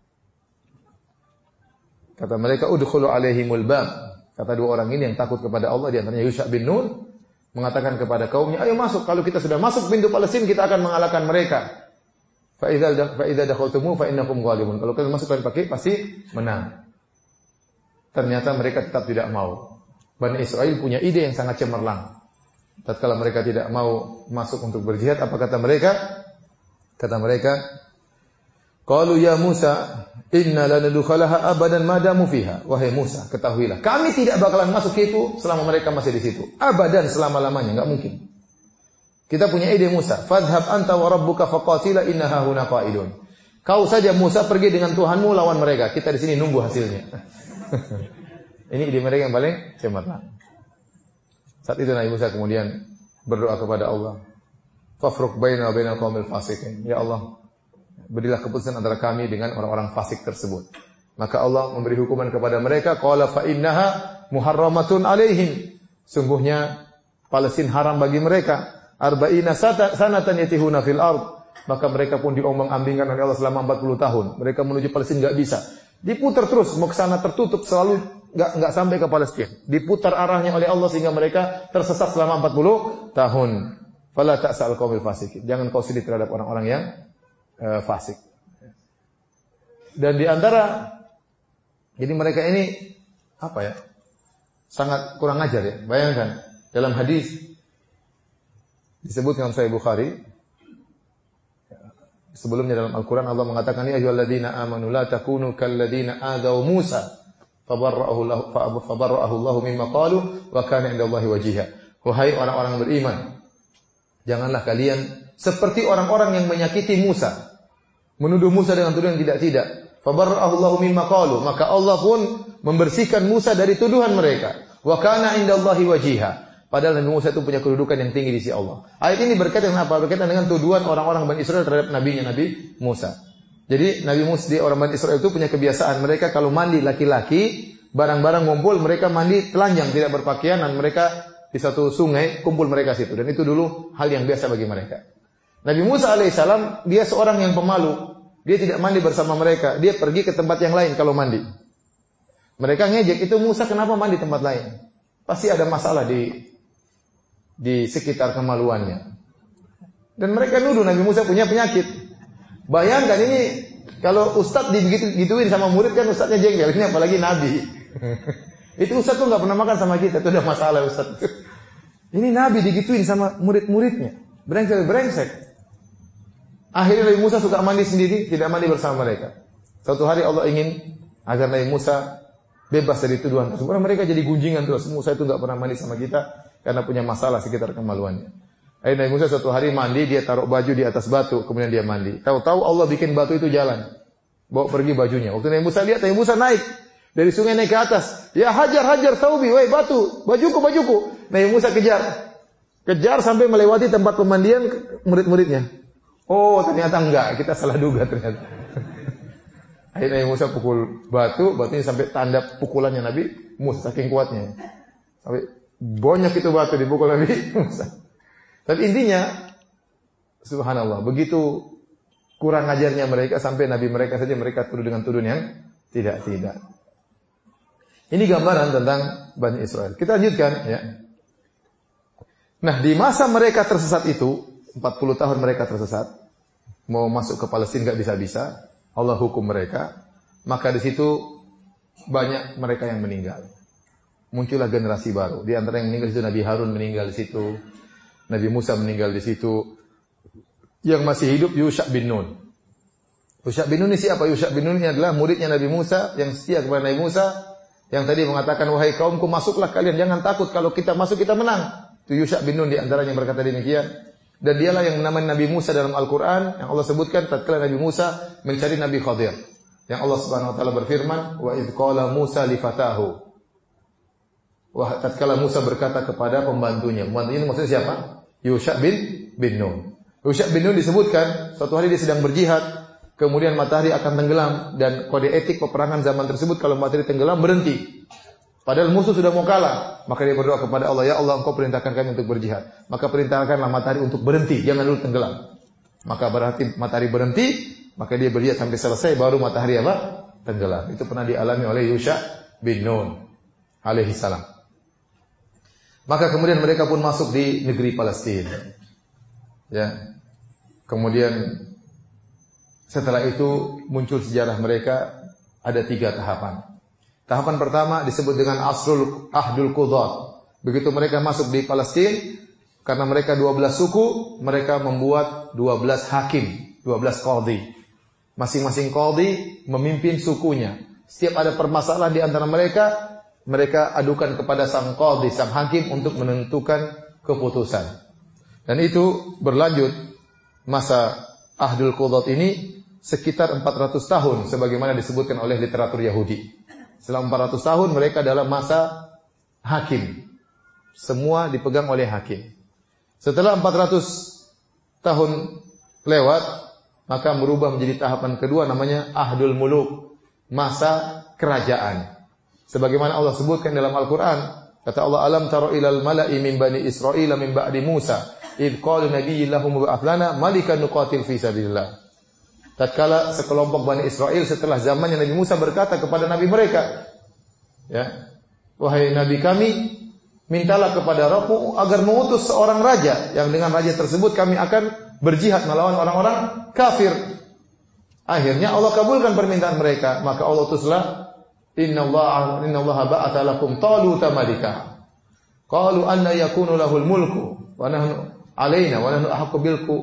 Kata mereka, udkhulu 'alaihimul bab. Kata dua orang ini yang takut kepada Allah, di antaranya Yusha bin Nun, mengatakan kepada kaumnya, ayo masuk. Kalau kita sudah masuk pintu Palestina, kita akan mengalahkan mereka. Fa idza dakhaltumuhu fa innakum ghalibun. Kalau kalian masuk kalian pakai pasti menang. Ternyata mereka tetap tidak mau. Bani Israel punya ide yang sangat cemerlang. Tatkala mereka tidak mau masuk untuk berjihad, apa kata mereka? Kata mereka, qalu ya Musa, inna lanadkhulaha abadan madamu fiha. Wahai Musa, ketahuilah, kami tidak bakalan masuk itu selama mereka masih di situ. Abadan, selama-lamanya, enggak mungkin. Kita punya ide Musa, fadhhab anta wa rabbuka faqatila innaha huna qa'idun. Kau saja Musa pergi dengan Tuhanmu lawan mereka. Kita di sini nunggu hasilnya. Ini ide mereka yang paling cemerlang. Saat itu Nabi Musa kemudian berdoa kepada Allah, fafruq baina wa bainal qaumil fasiqin. Ya Allah, berilah keputusan antara kami dengan orang-orang fasik tersebut. Maka Allah memberi hukuman kepada mereka, qala fa innaha muharramatun alaihim. Sungguhnya Palestina haram bagi mereka. Arba'ina sanatan yatihuna fil ard. Maka mereka pun diombang-ambingkan oleh Allah selama 40 tahun. Mereka menuju Palestina enggak bisa. Diputar terus, mau ke sana tertutup, selalu enggak sampai ke Palestina. Diputar arahnya oleh Allah sehingga mereka tersesat selama 40 tahun. Fala ta'sal qaumil fasiqin. Jangan kau sedih terhadap orang-orang yang fasik. Dan di antara, jadi mereka ini apa ya? Sangat kurang ajar ya. Bayangkan dalam hadis disebutkan Sahih Bukhari, sebelumnya dalam Al-Quran Allah mengatakan, ya ayyuhalladzina amanu la takunu kalladzina adaw Musa fabarra'ahu Allahu mimma qalu wa kana 'indallahi wajiha. Wahai orang-orang beriman, janganlah kalian seperti orang-orang yang menyakiti Musa, menuduh Musa dengan tuduhan yang tidak. Fabarra'ahu Allahu mimma qalu, maka Allah pun membersihkan Musa dari tuduhan mereka. Wa kana 'indallahi wajiha. Padahal Nabi Musa itu punya kedudukan yang tinggi di sisi Allah. Ayat ini berkaitan dengan apa? Berkaitan dengan tuduhan orang-orang Bani Israel terhadap nabinya Nabi Musa. Jadi Nabi Musa, orang Bani Israel itu punya kebiasaan, mereka kalau mandi laki-laki, barang-barang ngumpul, mereka mandi telanjang, tidak berpakaian, dan mereka di satu sungai kumpul mereka situ. Dan itu dulu hal yang biasa bagi mereka. Nabi Musa alaihissalam, dia seorang yang pemalu. Dia tidak mandi bersama mereka. Dia pergi ke tempat yang lain kalau mandi. Mereka ngejek, itu Musa kenapa mandi tempat lain? Pasti ada masalah di sekitar kemaluannya. Dan mereka nuduh Nabi Musa punya penyakit. Bayangkan ini, kalau ustadz digituin sama murid kan ustadznya jengkel. Ini apalagi Nabi. Itu ustadz tuh gak pernah makan sama kita. Itu udah masalah ustadz. Ini Nabi digituin sama murid-muridnya. Brengsek. Akhirnya Nabi Musa suka mandi sendiri, tidak mandi bersama mereka. Suatu hari Allah ingin agar Nabi Musa bebas dari tuduhan tersebut. Mereka jadi gunjingan terus. Musa itu gak pernah mandi sama kita karena punya masalah sekitar kemaluannya. Akhirnya Nabi Musa suatu hari mandi, dia taruh baju di atas batu, kemudian dia mandi. Tahu-tahu Allah bikin batu itu jalan, bawa pergi bajunya. Waktu Nabi Musa lihat, Nabi Musa naik dari sungai naik ke atas. Ya hajar taubi, woi batu, bajuku. Nabi Musa kejar sampai melewati tempat pemandian murid-muridnya. Oh ternyata enggak, kita salah duga ternyata. Akhirnya Nabi Musa pukul batunya sampai tanda pukulannya Nabi Musa saking kuatnya. Sampai banyak itu batu dipukul Nabi Musa. Tapi intinya, subhanallah, begitu kurang ajarnya mereka sampai Nabi mereka saja mereka tuduh dengan tuduhan yang tidak. Ini gambaran tentang Bani Israel. Kita lanjutkan ya. Nah, di masa mereka tersesat itu, 40 tahun mereka tersesat, mau masuk ke Palestina enggak bisa-bisa, Allah hukum mereka, maka di situ banyak mereka yang meninggal. Muncullah generasi baru. Di antara yang meninggal itu Nabi Harun meninggal di situ, Nabi Musa meninggal di situ, yang masih hidup Yusha bin Nun. Yusha bin Nun ini siapa? Yusha bin Nun ini adalah muridnya Nabi Musa yang setia kepada Nabi Musa, yang tadi mengatakan, wahai kaumku, masuklah kalian, jangan takut, kalau kita masuk kita menang. Itu Yusha bin Nun di antaranya yang berkata demikian. Dan dialah yang menemani Nabi Musa dalam Al-Quran, yang Allah sebutkan tatkala Nabi Musa mencari Nabi Khadir. Yang Allah Subhanahu wa taala berfirman, wa idz qala Musa li fatahu. Wah, tatkala Musa berkata kepada pembantunya. Pembantunya ini maksudnya siapa? Yusha bin Nun. Yusha bin Nun disebutkan suatu hari dia sedang berjihad, kemudian matahari akan tenggelam, dan kode etik peperangan zaman tersebut kalau matahari tenggelam berhenti. Padahal musuh sudah mau kalah, maka dia berdoa kepada Allah, ya Allah, Engkau perintahkan kami untuk berjihad, maka perintahkanlah matahari untuk berhenti, jangan dulu tenggelam. Maka berarti matahari berhenti, maka dia berjihad sampai selesai, baru matahari apa? Tenggelam. Itu pernah dialami oleh Yusha bin Nun alaihi salam. Maka kemudian mereka pun masuk di negeri Palestina. Ya. Kemudian setelah itu muncul sejarah mereka, ada 3 tahapan. Tahapan pertama disebut dengan Ahdul Qudat. Begitu mereka masuk di Palestina, karena mereka 12 suku, mereka membuat 12 hakim, 12 qadhi. Masing-masing qadhi memimpin sukunya. Setiap ada permasalahan di antara mereka, mereka adukan kepada sang qadhi, sang hakim untuk menentukan keputusan. Dan itu berlanjut masa Ahdul Qudat ini sekitar 400 tahun sebagaimana disebutkan oleh literatur Yahudi. Selama 400 tahun mereka dalam masa hakim. Semua dipegang oleh hakim. Setelah 400 tahun lewat, maka berubah menjadi tahapan kedua namanya Ahdul Muluk, masa kerajaan. Sebagaimana Allah sebutkan dalam Al-Qur'an, kata Allah, alam taro ilal mala'i min bani Israil min ba'di Musa id qalu nabiyyin lahum ba'ath lana malikan nuqatil fi sabilillah. Tatkala sekelompok Bani Israel setelah zamannya Nabi Musa berkata kepada Nabi mereka, ya, wahai Nabi kami, mintalah kepada Rabbmu agar mengutus seorang raja, yang dengan raja tersebut kami akan berjihad melawan orang-orang kafir. Akhirnya Allah kabulkan permintaan mereka, maka Allah utuslah, innallaha ba'atha lakum taluta malika. Qalu anna yakunu lahul mulku wa nahnu alaina wa nahnu ahaqqu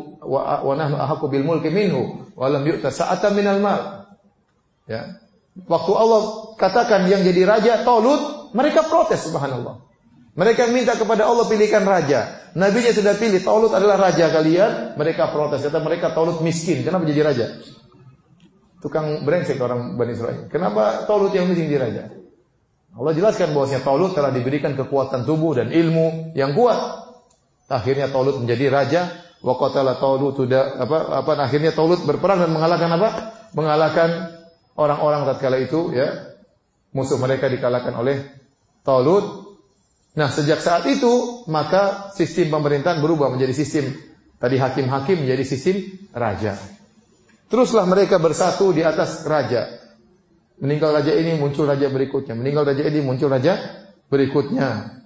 bil mulki minhu wa lam yu'ta sa'atan minal mal. Ya. Waktu Allah katakan yang jadi raja Talut, mereka protes, subhanallah. Mereka minta kepada Allah pilihkan raja. Nabinya sudah pilih, Talut adalah raja kalian, mereka protes. Kata mereka Talut miskin, kenapa jadi raja? Tukang brengsek orang Bani Israil. Kenapa Talut yang miskin jadi raja? Allah jelaskan bahwasanya Talut telah diberikan kekuatan tubuh dan ilmu yang kuat. Akhirnya Talut menjadi raja. Wa qatala Talut akhirnya Talut berperang dan mengalahkan apa? Mengalahkan orang-orang tatkala itu, ya. Musuh mereka dikalahkan oleh Talut. Nah, sejak saat itu maka sistem pemerintahan berubah menjadi sistem tadi hakim-hakim menjadi sistem raja. Teruslah mereka bersatu di atas raja. Meninggal raja ini muncul raja berikutnya, meninggal raja ini muncul raja berikutnya.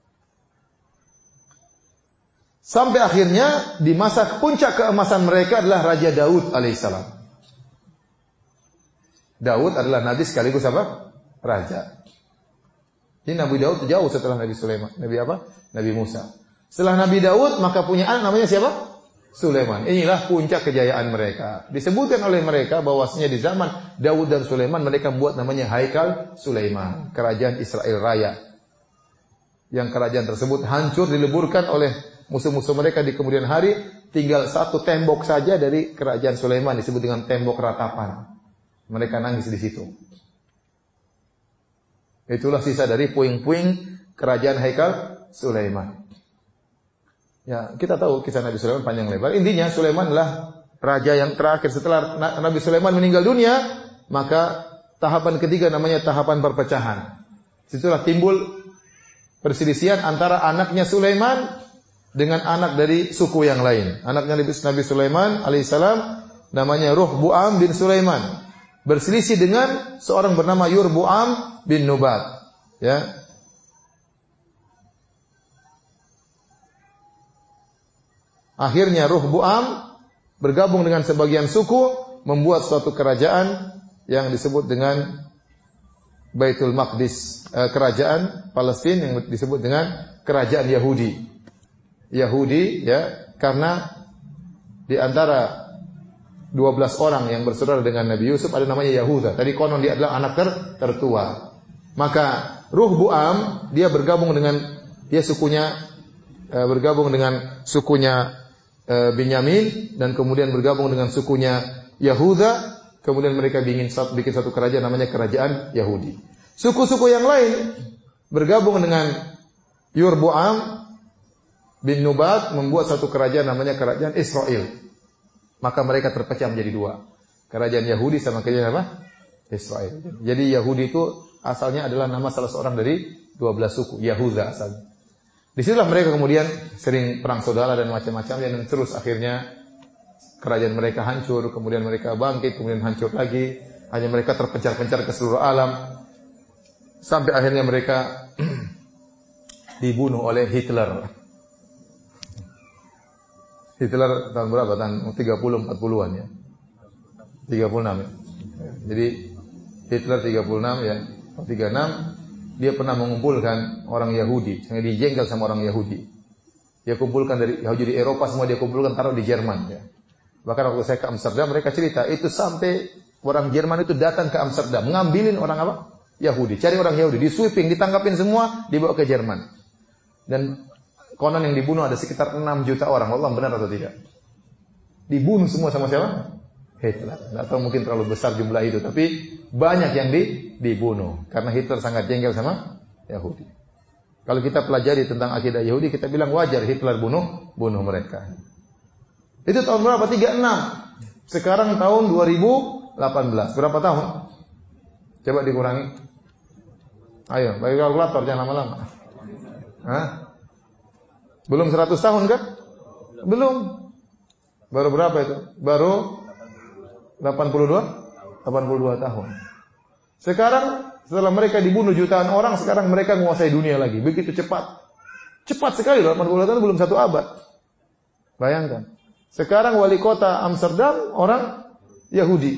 Sampai akhirnya di masa puncak keemasan mereka adalah Raja Daud alaihissalam. Daud adalah nabi sekaligus apa? Raja. Ini Nabi Daud jauh setelah Nabi Sulaiman. Nabi apa? Nabi Musa. Setelah Nabi Daud maka punya anak namanya siapa? Sulaiman. Inilah puncak kejayaan mereka. Disebutkan oleh mereka bahwasanya di zaman Daud dan Sulaiman mereka buat namanya Haikal Sulaiman, kerajaan Israel Raya. Yang kerajaan tersebut hancur dileburkan oleh musuh-musuh mereka di kemudian hari, tinggal satu tembok saja dari kerajaan Sulaiman disebut dengan tembok ratapan. Mereka nangis di situ. Itulah sisa dari puing-puing kerajaan Haikal Sulaiman. Ya, kita tahu kisah Nabi Sulaiman panjang lebar. Intinya Sulaiman adalah raja yang terakhir setelah Nabi Sulaiman meninggal dunia, maka tahapan ketiga namanya tahapan perpecahan. Situlah timbul perselisihan antara anaknya Sulaiman dengan anak dari suku yang lain. Anaknya Nabi Sulaiman alaihissalam namanya Ruhbu'am bin Sulaiman. Berselisih dengan seorang bernama Yurbu'am bin Nubat. Ya. Akhirnya Ruhbu'am bergabung dengan sebagian suku membuat suatu kerajaan yang disebut dengan Baitul Maqdis, kerajaan Palestina yang disebut dengan kerajaan Yahudi. Yahudi, ya, karena di antara 12 orang yang bersaudara dengan Nabi Yusuf ada namanya Yahuda. Tadi konon dia adalah anak tertua. Maka Ruh Bu'am dia bergabung dengan sukunya Binyamin dan kemudian bergabung dengan sukunya Yahuda. Kemudian mereka bikin satu kerajaan namanya kerajaan Yahudi. Suku-suku yang lain bergabung dengan Yurbu'am bin Nubat membuat satu kerajaan namanya kerajaan Israel. Maka mereka terpecah menjadi dua. Kerajaan Yahudi sama kerajaan apa? Israel. Jadi Yahudi itu asalnya adalah nama salah seorang dari 12 suku, Yahuda asalnya. Disitulah mereka kemudian sering perang saudara dan macam-macam dan terus akhirnya kerajaan mereka hancur, kemudian mereka bangkit, kemudian hancur lagi. Hanya mereka terpencar-pencar ke seluruh alam. Sampai akhirnya mereka dibunuh oleh Hitler. Hitler tahun berapa? Tahun 30-40-an ya. 36 ya. Jadi Hitler 36 ya. 36 dia pernah mengumpulkan orang Yahudi. Dia dijengkel sama orang Yahudi. Dia kumpulkan dari Yahudi di Eropa semua dia kumpulkan taruh di Jerman ya. Bahkan waktu saya ke Amsterdam mereka cerita itu sampai orang Jerman itu datang ke Amsterdam ngambilin orang apa? Yahudi, cari orang Yahudi, di sweeping, ditangkapin semua, dibawa ke Jerman. Dan konon yang dibunuh ada sekitar 6 juta orang. Allah benar atau tidak? Dibunuh semua sama siapa? Hitler. Enggak tahu mungkin terlalu besar jumlah itu, tapi banyak yang dibunuh karena Hitler sangat jengkel sama Yahudi. Kalau kita pelajari tentang akidah Yahudi, kita bilang wajar Hitler bunuh mereka. Itu tahun berapa? 36. Sekarang tahun 2018. Berapa tahun? Coba dikurangi. Ayo, pakai kalkulator jangan lama-lama. Hah? Belum 100 tahun kan? Belum. Baru berapa itu? Baru 82 tahun. Sekarang setelah mereka dibunuh jutaan orang, sekarang mereka menguasai dunia lagi. Begitu cepat. Cepat sekali 82 tahun belum 1 abad. Bayangkan. Sekarang wali kota Amsterdam orang Yahudi.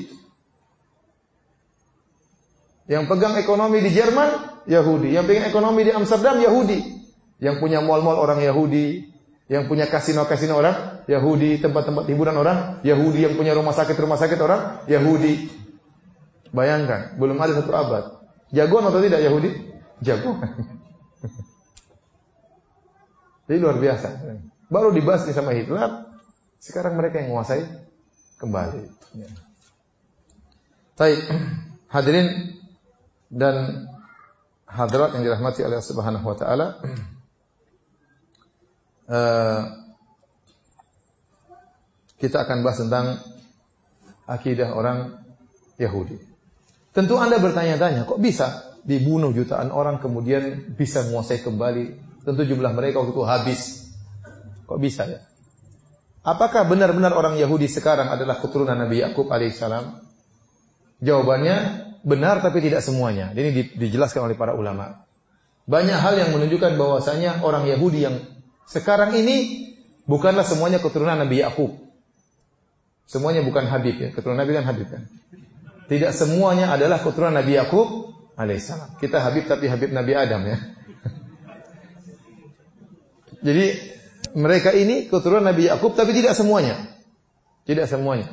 Yang pegang ekonomi di Jerman Yahudi, yang pegang ekonomi di Amsterdam Yahudi. Yang punya mal-mal orang Yahudi, yang punya kasino-kasino orang Yahudi, tempat-tempat hiburan orang Yahudi, yang punya rumah sakit orang Yahudi. Bayangkan, belum ada 1 abad. Jagoan atau tidak Yahudi? Jagoan. Jadi luar biasa. Baru dibahas sama Hitler. Sekarang mereka yang menguasai kembali. Baik, hadirin dan hadirat yang dirahmati oleh Allah Subhanahu wa taala. Kita akan bahas tentang akidah orang Yahudi. Tentu Anda bertanya-tanya, kok bisa dibunuh jutaan orang kemudian bisa menguasai kembali? Tentu jumlah mereka waktu itu habis. Kok bisa ya? Apakah benar-benar orang Yahudi sekarang adalah keturunan Nabi Yakub alaihissalam? Jawabannya benar tapi tidak semuanya. Ini dijelaskan oleh para ulama. Banyak hal yang menunjukkan bahwasanya orang Yahudi yang sekarang ini bukanlah semuanya keturunan Nabi Yakub. Semuanya bukan Habib ya. Keturunan Nabi kan Habib kan. Tidak semuanya adalah keturunan Nabi Yakub alaihissalam. Kita Habib tapi Habib Nabi Adam ya. Jadi mereka ini keturunan Nabi Yakub tapi tidak semuanya. Tidak semuanya.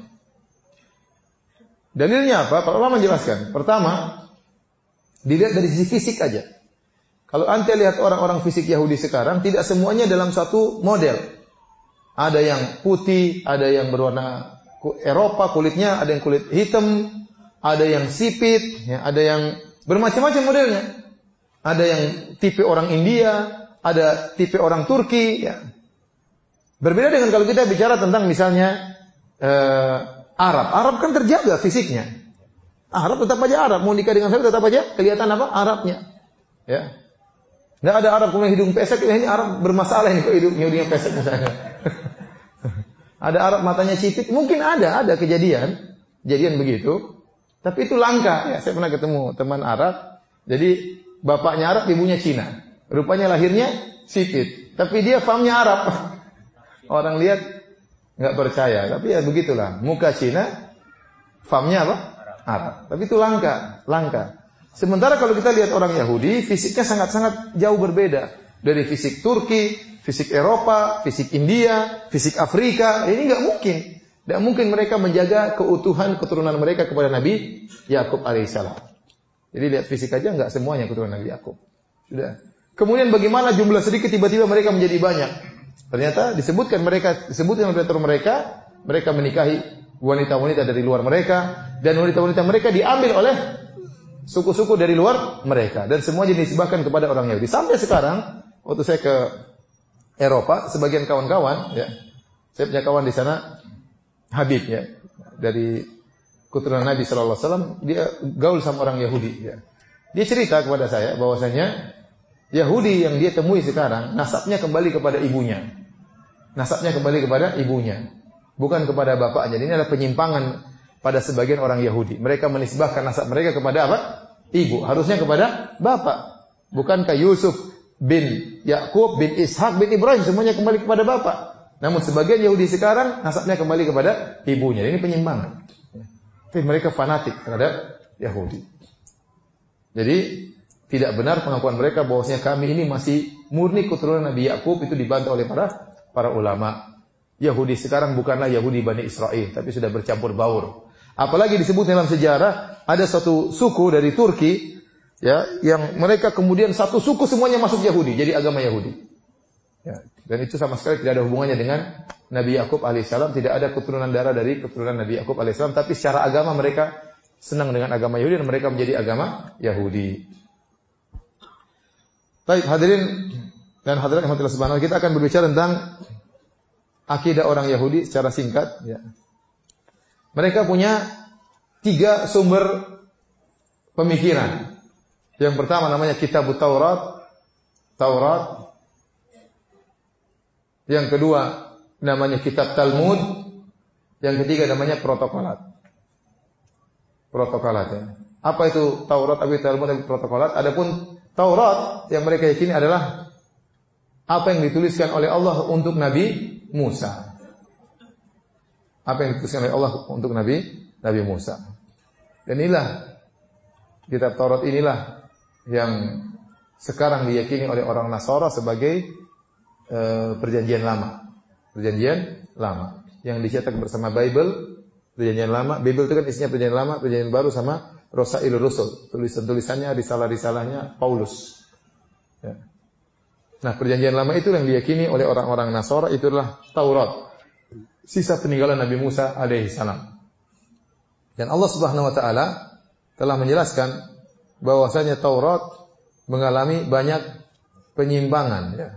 Dalilnya apa? Para ulama menjelaskan. Pertama, dilihat dari sisi fisik aja. Kalau Anda lihat orang-orang fisik Yahudi sekarang, tidak semuanya dalam satu model. Ada yang putih, ada yang berwarna Eropa kulitnya, ada yang kulit hitam, ada yang sipit, ya, ada yang bermacam-macam modelnya. Ada yang tipe orang India, ada tipe orang Turki. Ya. Berbeda dengan kalau kita bicara tentang misalnya Arab. Arab kan terjaga fisiknya. Arab tetap aja Arab. Mau nikah dengan saya tetap aja kelihatan apa? Arabnya. Ya. Nggak ada Arab punya hidung pesek. Ini Arab bermasalah ini kok hidungnya pesek misalnya. Ada Arab matanya sipit. Mungkin ada kejadian begitu. Tapi itu langka. Ya, saya pernah ketemu teman Arab. Jadi bapaknya Arab, ibunya Cina. Rupanya lahirnya sipit. Tapi dia fahamnya Arab. Orang lihat nggak percaya. Tapi ya begitulah. Muka Cina, fahamnya apa? Arab. Tapi itu langka. Sementara kalau kita lihat orang Yahudi, fisiknya sangat-sangat jauh berbeda. Dari fisik Turki, fisik Eropa, fisik India, fisik Afrika. Ini nggak mungkin. Tidak mungkin mereka menjaga keutuhan keturunan mereka kepada Nabi Yakub alaihissalam. Jadi lihat fisik aja nggak semuanya keturunan Nabi Yakub. Sudah. Kemudian bagaimana jumlah sedikit tiba-tiba mereka menjadi banyak? Ternyata disebutkan mereka menikahi wanita-wanita dari luar mereka, dan wanita-wanita mereka diambil oleh suku-suku dari luar mereka, dan semua dinisbahkan kepada orang Yahudi. Sampai sekarang, waktu saya ke Eropa, sebagian kawan-kawan, ya, saya punya kawan di sana, Habib, ya, dari keturunan Nabi Sallallahu Alaihi Wasallam, dia gaul sama orang Yahudi. Ya. Dia cerita kepada saya bahwasanya Yahudi yang dia temui sekarang, nasabnya kembali kepada ibunya, bukan kepada bapaknya. Ini adalah penyimpangan pada sebagian orang Yahudi. Mereka menisbahkan nasab mereka kepada apa? Ibu. Harusnya kepada bapak. Bukankah Yusuf bin Yakub bin Ishak bin Ibrahim semuanya kembali kepada bapak? Namun sebagian Yahudi sekarang nasabnya kembali kepada ibunya. Ini penyimpangan. Tapi mereka fanatik terhadap Yahudi. Jadi tidak benar pengakuan mereka bahwasanya kami ini masih murni keturunan Nabi Yakub. Itu dibantah oleh para ulama. Yahudi sekarang bukanlah Yahudi Bani Israel, tapi sudah bercampur baur. Apalagi disebut dalam sejarah ada satu suku dari Turki, ya, yang mereka kemudian satu suku semuanya masuk Yahudi, jadi agama Yahudi. Ya, dan itu sama sekali tidak ada hubungannya dengan Nabi Yakub alaihissalam, tidak ada keturunan darah dari keturunan Nabi Yakub alaihissalam, tapi secara agama mereka senang dengan agama Yahudi dan mereka menjadi agama Yahudi. Baik, hadirin dan hadirat rahmatillah subhanahu, kita akan berbicara tentang akidah orang Yahudi secara singkat, ya. Mereka punya 3 sumber pemikiran. Yang pertama namanya Kitab Taurat. Yang kedua namanya Kitab Talmud. Yang ketiga namanya Protokolat. Ya. Apa itu Taurat, apa itu Talmud, apa itu Protokolat? Adapun Taurat yang mereka yakini adalah apa yang dituliskan oleh Allah untuk Nabi Musa. Apa yang dituliskan oleh Allah untuk Nabi Musa. Dan inilah kitab Taurat inilah yang sekarang diyakini oleh orang Nasara sebagai perjanjian lama. Perjanjian lama yang dicetak bersama Bible, perjanjian lama. Bible itu kan isinya perjanjian lama, perjanjian baru sama Rasailur Rusul. Tulisan-tulisannya, risalah-risalahnya Paulus. Ya. Nah, perjanjian lama itu yang diyakini oleh orang-orang Nasara itu adalah Taurat. Sisa peninggalan Nabi Musa alaihi salam. Dan Allah Subhanahu wa taala telah menjelaskan bahwasanya Taurat mengalami banyak penyimpangan, ya.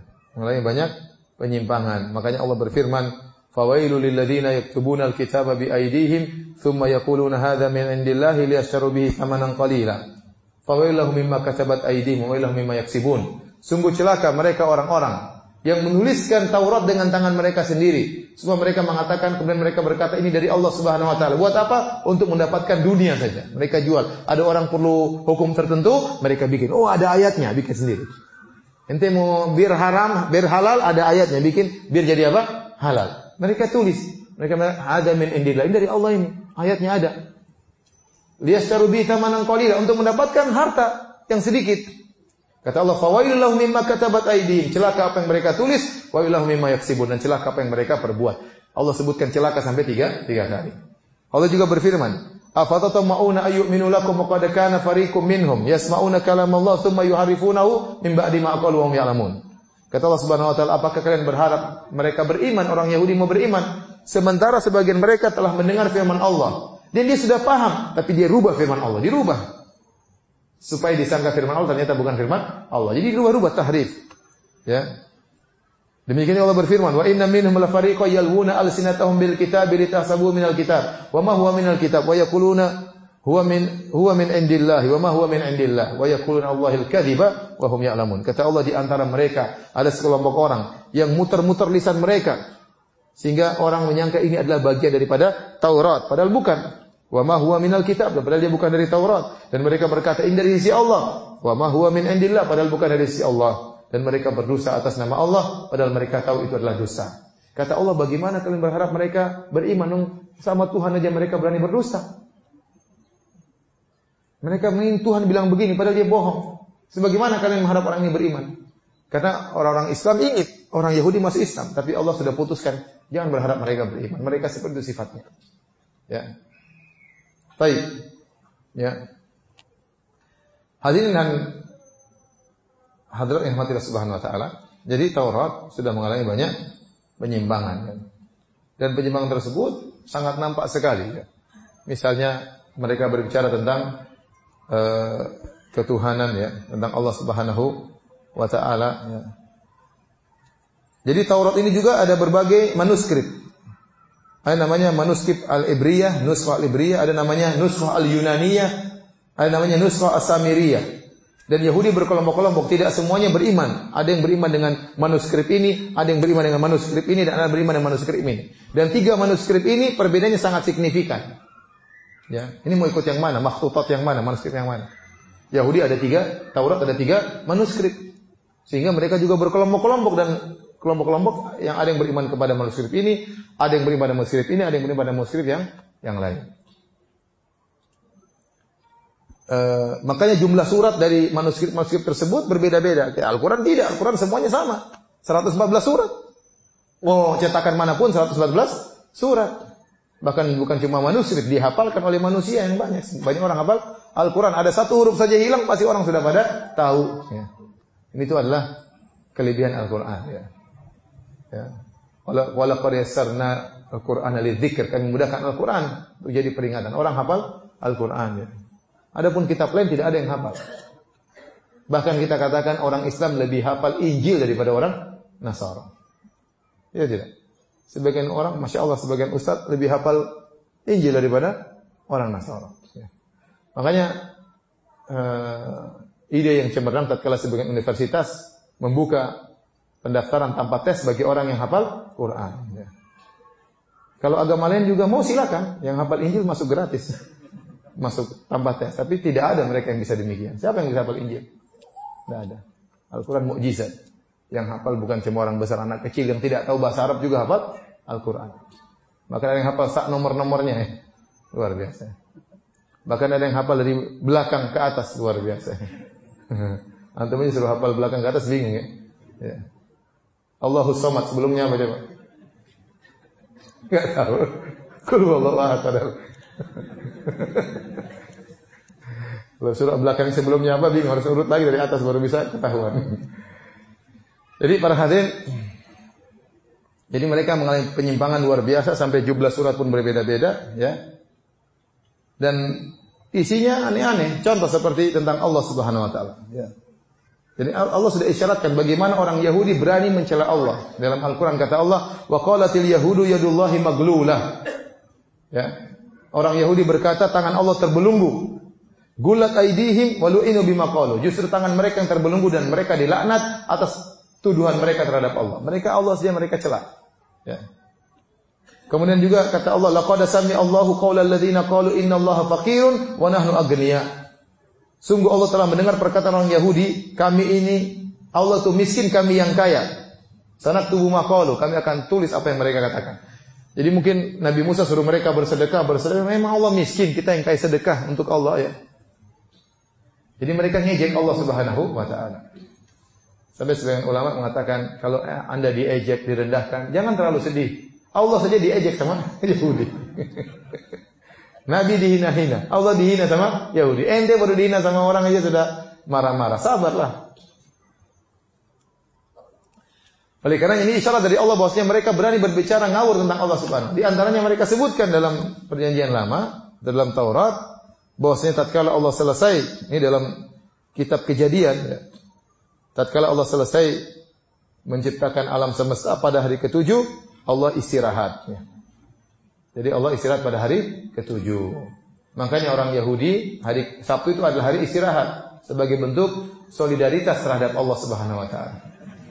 Makanya Allah berfirman, "Fawailul lil ladzina yaktubuna al-kitaba bi aydihim thumma yaquluna hadza min indillahi liyashtaru bihi thamanan qalila. Fawailul mimma katabat aydihim wa wailul mimma yaksibun." Sungguh celaka mereka orang-orang yang menuliskan Taurat dengan tangan mereka sendiri. Semua mereka mengatakan, kemudian mereka berkata ini dari Allah Subhanahu wa taala. Buat apa? Untuk mendapatkan dunia saja. Mereka jual. Ada orang perlu hukum tertentu, mereka bikin. Oh, ada ayatnya, bikin sendiri. Ente mau bir haram, bir halal, ada ayatnya, bikin biar jadi apa? Halal. Mereka tulis. Mereka ada min indillah. Ini dari Allah ini. Ayatnya ada. Liyashtaru bi thamanan qalila, untuk mendapatkan harta yang sedikit. Kata Allah, "Fawailul lahum mimma katabat aydihim." Celaka apa yang mereka tulis, wa wailul lahum mimma yaksibun, dan celaka apa yang mereka perbuat. Allah sebutkan celaka sampai tiga kali. Allah juga berfirman, "Afatatma'una ayyuminu lakum wa qad kana fariqum minhum yasma'una kalam Allah tsumma yuharrifunahu min ba'di ma qalu wa hum ya'lamun." Kata Allah Subhanahu wa taala, apakah kalian berharap mereka beriman, orang Yahudi mau beriman, sementara sebagian mereka telah mendengar firman Allah dan dia sudah paham, tapi dia rubah firman Allah, dirubah supaya disangka firman Allah, ternyata bukan firman Allah. Jadi rubah-rubah, tahrif. Ya. Demikian Allah berfirman, "Wa inna minhum la fariqan yalwuna alsinatahum bil kitabi litahsabuhu minal kitab, wa ma huwa minal kitab, wa yaquluna huwa min indillahi, wa ma huwa min indillah, wa yaquluna Allahil kadhiba wa hum ya'lamun." Kata Allah, di antara mereka ada sekelompok orang yang muter-muter lisan mereka sehingga orang menyangka ini adalah bagian daripada Taurat, padahal bukan. Wa ma huwa minal kitab, padahal dia bukan dari Taurat, dan mereka berkata ini dari sisi Allah. Wa ma huwa min indillah, padahal bukan dari sisi Allah, dan mereka berdosa atas nama Allah padahal mereka tahu itu adalah dosa. Kata Allah, bagaimana kalian berharap mereka beriman sama Tuhan aja mereka berani berdosa? Mereka ingin Tuhan bilang begini padahal dia bohong. Sebagaimana kalian mengharap orang ini beriman? Karena orang-orang Islam ingin orang Yahudi masuk Islam, tapi Allah sudah putuskan jangan berharap mereka beriman. Mereka seperti itu sifatnya. Ya. Baik. Ya. Hadirin dan hadirat yang dirahmati Allah Subhanahu wa taala. Jadi Taurat sudah mengalami banyak penyimpangan. Dan penyimpangan tersebut sangat nampak sekali. Ya. Misalnya mereka berbicara tentang ketuhanan ya, tentang Allah Subhanahu wa ta'ala ya. Jadi Taurat ini juga ada berbagai manuskrip. Ada namanya manuskrip Al-Ibriyah, Nuskhah Al-Ibriyah, ada namanya Nuskhah Al-Yunaniyah, ada namanya Nuskhah As-Samiriyah. Dan Yahudi berkelompok-kelompok, tidak semuanya beriman. Ada yang beriman dengan manuskrip ini, ada yang beriman dengan manuskrip ini, dan ada yang beriman dengan manuskrip ini. Dan 3 manuskrip ini perbedaannya sangat signifikan. Ya, ini mau ikut yang mana? Makhtutat yang mana? Manuskrip yang mana? Yahudi ada 3, Taurat ada 3 manuskrip. Sehingga mereka juga berkelompok-kelompok dan kelompok-kelompok yang ada yang beriman kepada manuskrip ini, ada yang beriman pada manuskrip ini, ada yang beriman pada manuskrip yang lain. Makanya jumlah surat dari manuskrip-manuskrip tersebut berbeda-beda. Al-Quran tidak, Al-Quran semuanya sama. 114 surat. Oh, cetakan manapun 114 surat. Bahkan bukan cuma manuskrip, dihafalkan oleh manusia yang banyak. Banyak orang hafal Al-Quran. Ada satu huruf saja hilang, pasti orang sudah pada tahu. Ya. Ini itu adalah kelebihan Al-Quran. Ya. Ya. Walaqad yassarna Al-Qur'ana lidzikr. Kami memudahkan Al-Quran untuk jadi peringatan. Orang hafal Al-Quran. Ya. Adapun kitab lain tidak ada yang hafal. Bahkan kita katakan orang Islam lebih hafal Injil daripada orang Nasara. Ya tidak? Sebagian orang, Masya Allah, sebagian ustaz lebih hafal Injil daripada orang Nasara. Ya. Makanya ide yang cemerlang tatkala sebagian universitas membuka pendaftaran tanpa tes bagi orang yang hafal Quran. Ya. Kalau agama lain juga mau silakan, yang hafal Injil masuk gratis, masuk tanpa tes. Tapi tidak ada mereka yang bisa demikian. Siapa yang bisa hafal Injil? Tidak ada. Al-Quran mukjizat. Yang hafal bukan cuma orang besar, anak kecil yang tidak tahu bahasa Arab juga hafal Al-Quran. Bahkan ada yang hafal sak nomor-nomornya, luar biasa. Bahkan ada yang hafal dari belakang ke atas, luar biasa. Antum ini suruh hafal belakang ke atas bingung ya. Ya. Allahus Samad sebelumnya apa coba? Enggak tahu. Qul huwallahu ahad. Kalau surah belakang sebelumnya apa bingung, harus urut lagi dari atas baru bisa ketahuan. Jadi para hadirin, jadi mereka mengalami penyimpangan luar biasa sampai jumlah surat pun berbeda-beda ya. Dan isinya aneh-aneh. Contoh seperti tentang Allah Subhanahu wa taala, ya. Jadi Allah sudah isyaratkan bagaimana orang Yahudi berani mencela Allah. Dalam Al-Qur'an kata Allah, "Wa qalatil yahudu yadullahi maglulah." Ya. Orang Yahudi berkata tangan Allah terbelenggu. Gulat aidihim wa lu'inu bima qalu. Justru tangan mereka yang terbelenggu dan mereka dilaknat atas tuduhan mereka terhadap Allah. Mereka Allah saja mereka cela. Ya. Kemudian juga kata Allah, laqad sami'a Allahu qaulal ladzina qalu innallaha faqirun wa nahnu aghnia. Sungguh Allah telah mendengar perkataan orang Yahudi, kami ini Allah itu miskin, kami yang kaya. Sanaktubu ma qalu, kami akan tulis apa yang mereka katakan. Jadi mungkin Nabi Musa suruh mereka bersedekah, memang Allah miskin, kita yang kaya sedekah untuk Allah ya. Jadi mereka ngejek Allah Subhanahu wa taala. Sampai sebagian ulama mengatakan kalau Anda diejek, direndahkan, jangan terlalu sedih. Allah saja diejek sama Yahudi. Nabi dihina-hina, Allah dihina sama Yahudi. Ente baru dihina sama orang aja sudah marah-marah. Sabarlah. Oleh karena ini isyarat dari Allah bahwasanya mereka berani berbicara ngawur tentang Allah Subhanahu. Di antaranya mereka sebutkan dalam perjanjian lama, dalam Taurat, bahwasanya tatkala Allah selesai, ini dalam kitab Kejadian ya. Tatkala Allah selesai menciptakan alam semesta pada hari ke-7, Allah istirahat. Ya. Jadi Allah istirahat pada hari ke-7. Makanya orang Yahudi hari Sabtu itu adalah hari istirahat sebagai bentuk solidaritas terhadap Allah Subhanahu wa taala.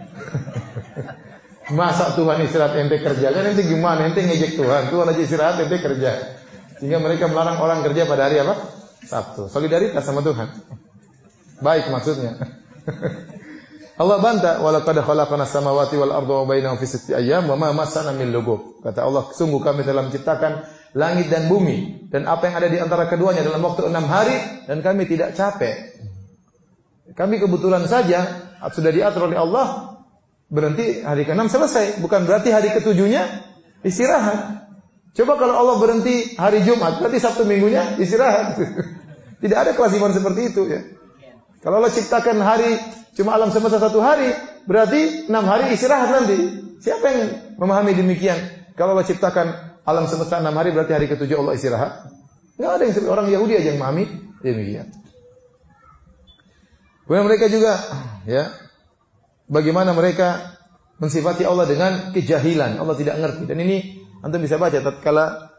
Masa Tuhan istirahat ente kerja? Kan ente gimana? Ente ngejek Tuhan. Tuhan aja istirahat ente kerja. Sehingga mereka melarang orang kerja pada hari apa? Sabtu. Solidaritas sama Tuhan. Baik maksudnya. Allah bantah, walaqad khalaqnas samawati wal arda wa bainahuma fi sittati ayyam wa ma massana min lughub. Kata Allah, sungguh kami telah menciptakan langit dan bumi dan apa yang ada di antara keduanya dalam waktu 6 hari dan kami tidak capek. Kami kebetulan saja sudah diatur oleh Allah, berhenti hari ke-6 selesai. Bukan berarti hari ke-7-nya istirahat. Coba kalau Allah berhenti hari Jumat, berarti Sabtu Minggunya istirahat. Tidak ada kewajiban seperti itu ya. Kalau Allah ciptakan hari cuma alam semesta 1 hari, berarti 6 hari istirahat nanti. Siapa yang memahami demikian? Kalau Allah ciptakan alam semesta 6 hari, berarti hari ke-7 Allah istirahat. Enggak ada yang seperti orang Yahudi aja yang memahami demikian. Kemudian mereka juga ya, bagaimana mereka mensifati Allah dengan kejahilan. Allah tidak ngerti. Dan ini antum bisa baca tatkala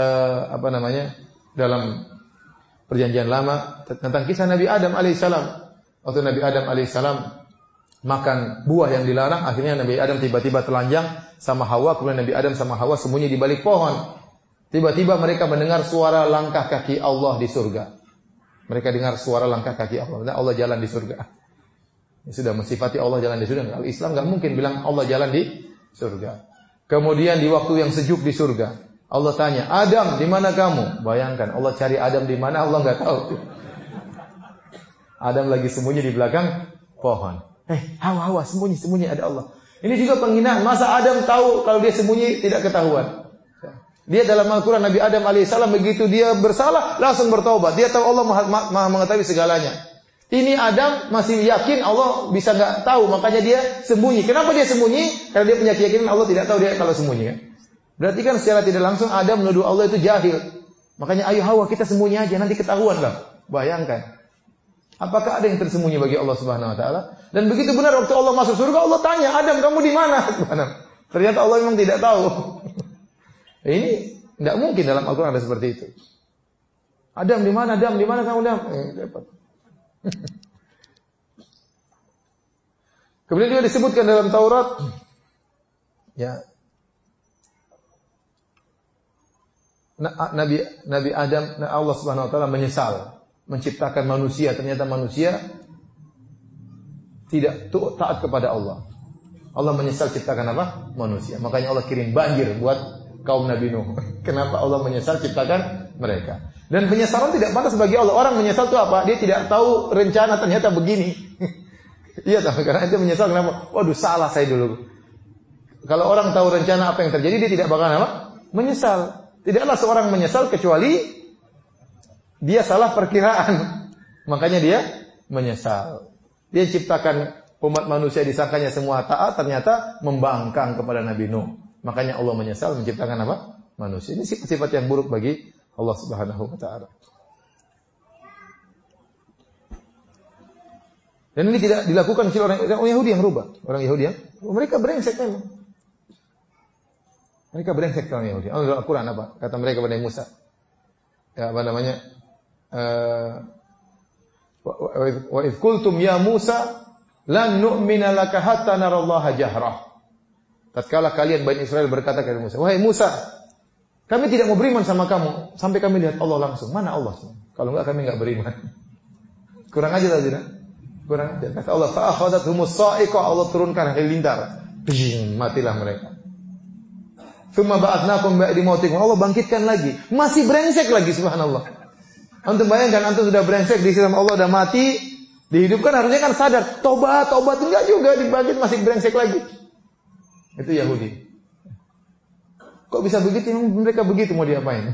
dalam Perjanjian Lama tentang kisah Nabi Adam alaihissalam. Waktu Nabi Adam alaihissalam makan buah yang dilarang, akhirnya Nabi Adam tiba-tiba telanjang sama Hawa, kemudian Nabi Adam sama Hawa sembunyi di balik pohon. Tiba-tiba mereka mendengar suara langkah kaki Allah di surga. Mereka dengar suara langkah kaki Allah. Dan Allah jalan di surga. Ini sudah mensifati Allah jalan di surga. Kalau Islam enggak mungkin bilang Allah jalan di surga. Kemudian di waktu yang sejuk di surga, Allah tanya, Adam, di mana kamu? Bayangkan, Allah cari Adam di mana, Allah enggak tahu. Adam lagi sembunyi di belakang pohon. Hawa, sembunyi ada Allah. Ini juga penghinaan. Masa Adam tahu kalau dia sembunyi tidak ketahuan? Dia dalam Al-Quran, Nabi Adam alaihissalam begitu dia bersalah, langsung bertaubat. Dia tahu Allah maha mengetahui segalanya. Ini Adam masih yakin Allah bisa enggak tahu, makanya dia sembunyi. Kenapa dia sembunyi? Karena dia punya keyakinan Allah tidak tahu dia kalau sembunyi kan? Berarti kan secara tidak langsung Adam menuduh Allah itu jahil. Makanya ayo Hawa kita sembunyi aja nanti ketahuan lah. Bayangkan. Apakah ada yang tersembunyi bagi Allah Subhanahu wa taala? Dan begitu benar waktu Allah masuk surga Allah tanya, Adam kamu di mana? Ternyata Allah memang tidak tahu. Ini tidak mungkin dalam Al-Quran ada seperti itu. Adam di mana? Adam di mana kamu Adam? Dapat. Kemudian juga disebutkan dalam Taurat, ya, Nabi Adam, Allah Subhanahu Wa Taala menyesal menciptakan manusia. Ternyata manusia tidak taat kepada Allah. Allah menyesal ciptakan apa? Manusia. Makanya Allah kirim banjir buat kaum Nabi Nuh. Kenapa Allah menyesal ciptakan mereka? Dan penyesalan tidak pantas bagi Allah. Orang menyesal itu apa? Dia tidak tahu rencana ternyata begini. Iya, tapi karena itu menyesal kenapa? Waduh, salah saya dulu. Kalau orang tahu rencana apa yang terjadi, dia tidak bakal apa? Menyesal. Tidaklah seorang menyesal kecuali dia salah perkiraan. Makanya dia menyesal. Dia ciptakan umat manusia disangkanya semua taat, ternyata membangkang kepada Nabi Nuh. Makanya Allah menyesal menciptakan apa? Manusia. Ini sifat-sifat yang buruk bagi Allah Subhanahu wa taala. Dan ini tidak dilakukan oleh orang Yahudi yang rubah. Orang Yahudi yang mereka brengsek memang. Mereka brengsek orang Yahudi. Al-Quran apa? Kata mereka kepada Musa. Ya, apa namanya? Wa idh qultum ya Musa lan nu'mina laka hatta narallaha jahrah. Tatkala kalian Bani Israel berkata kepada Musa, wahai Musa, kami tidak mau beriman sama kamu sampai kami lihat Allah langsung. Mana Allah? Kalau enggak kami enggak beriman. Kurang aja tadi, kurang aja. Kata Allah, fa akhadhathumus sa'iqah, Allah turunkan halilintar. Matilah mereka. Tsumma ba'atsnakum ba'da mautikum. Allah bangkitkan lagi. Masih brengsek lagi subhanallah. Antum bayangkan antum sudah brengsek di sisi Allah udah mati, dihidupkan harusnya kan sadar, tobat enggak juga dibangkit masih brengsek lagi. Itu Yahudi. Kok bisa begitu? Mereka begitu mau diapain?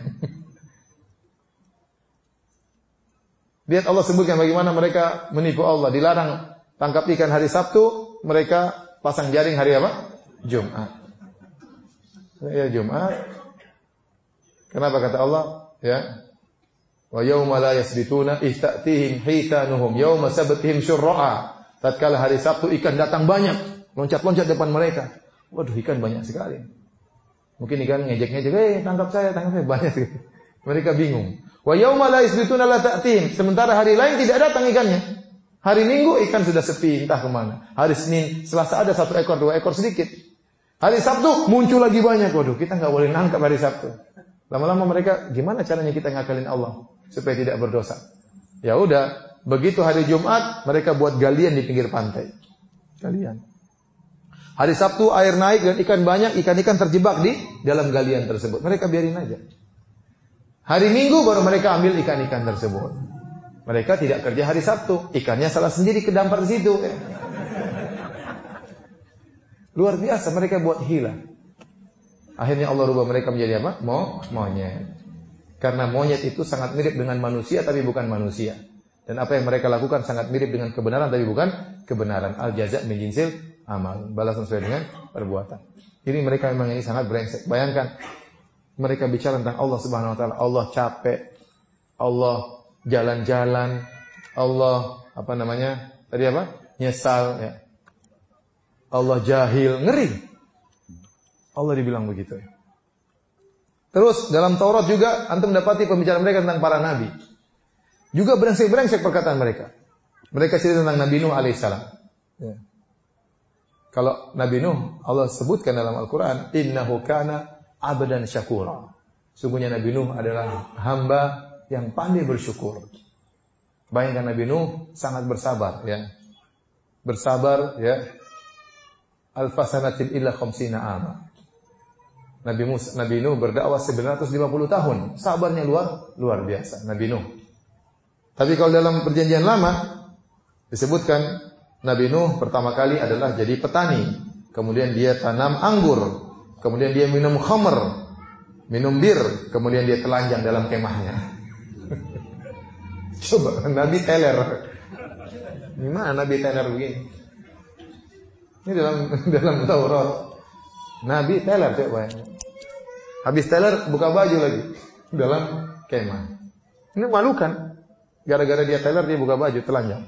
Lihat Allah sebutkan bagaimana mereka menipu Allah. Dilarang tangkap ikan hari Sabtu, mereka pasang jaring hari apa? Jumat. Ya Jumat. Kenapa kata Allah? Ya. Wa yauma la yasbituna ihtatihim hitanuhum yauma sabtihim syurra'a. Tatkala hari Sabtu ikan datang banyak, loncat-loncat depan mereka. Waduh, ikan banyak sekali. Mungkin ikan ngejek-ngejek, tangkap saya banyak sekali. Mereka bingung. Wa yauma la yasbituna la ta'tihim. Sementara hari lain tidak datang ikannya. Hari Minggu ikan sudah sepi, entah kemana. Hari Senin, Selasa ada 1 ekor, 2 ekor sedikit. Hari Sabtu muncul lagi banyak. Waduh, kita enggak boleh nangkap hari Sabtu. Lama-lama mereka, gimana caranya kita ngakalin Allah supaya tidak berdosa? Ya udah, begitu hari Jumat mereka buat galian di pinggir pantai. Galian. Hari Sabtu air naik dan ikan banyak, ikan-ikan terjebak di dalam galian tersebut. Mereka biarin aja. Hari Minggu baru mereka ambil ikan-ikan tersebut. Mereka tidak kerja hari Sabtu, ikannya salah sendiri kedampar di situ. Luar biasa, mereka buat hila. Akhirnya Allah rubah mereka menjadi apa? Monyet. Karena monyet itu sangat mirip dengan manusia tapi bukan manusia. Dan apa yang mereka lakukan sangat mirip dengan kebenaran tapi bukan kebenaran. Al-jaza' min jinsil amal. Balasan sesuai dengan perbuatan. Ini mereka memang ini sangat brengsek. Bayangkan mereka bicara tentang Allah Subhanahu wa taala. Allah capek. Allah jalan-jalan. Allah Tadi apa? Nyesal ya. Allah jahil, ngeri. Allah dibilang begitu. Terus dalam Taurat juga antum mendapati pembicaraan mereka tentang para nabi. Juga brengsek-brengsek perkataan mereka. Mereka cerita tentang Nabi Nuh alaihissalam. Ya. Kalau Nabi Nuh Allah sebutkan dalam Al-Qur'an, innahu kana abdan syakura. Sungguhnya Nabi Nuh adalah hamba yang pandai bersyukur. Bayangkan Nabi Nuh sangat bersabar ya. Bersabar ya. Alfasanatin illa khamsina ama. Nabi Nuh berdakwah 950 tahun. Sabarnya luar biasa Nabi Nuh. Tapi kalau dalam perjanjian lama disebutkan Nabi Nuh pertama kali adalah jadi petani. Kemudian dia tanam anggur. Kemudian dia minum khamr, minum bir. Kemudian dia telanjang dalam kemahnya. Coba Nabi teler. Gimana Nabi teler begini? Ini dalam Taurat. Nabi teler coba. Habis teler buka baju lagi dalam kemah. Ini malu kan? Gara-gara dia teler dia buka baju telanjang.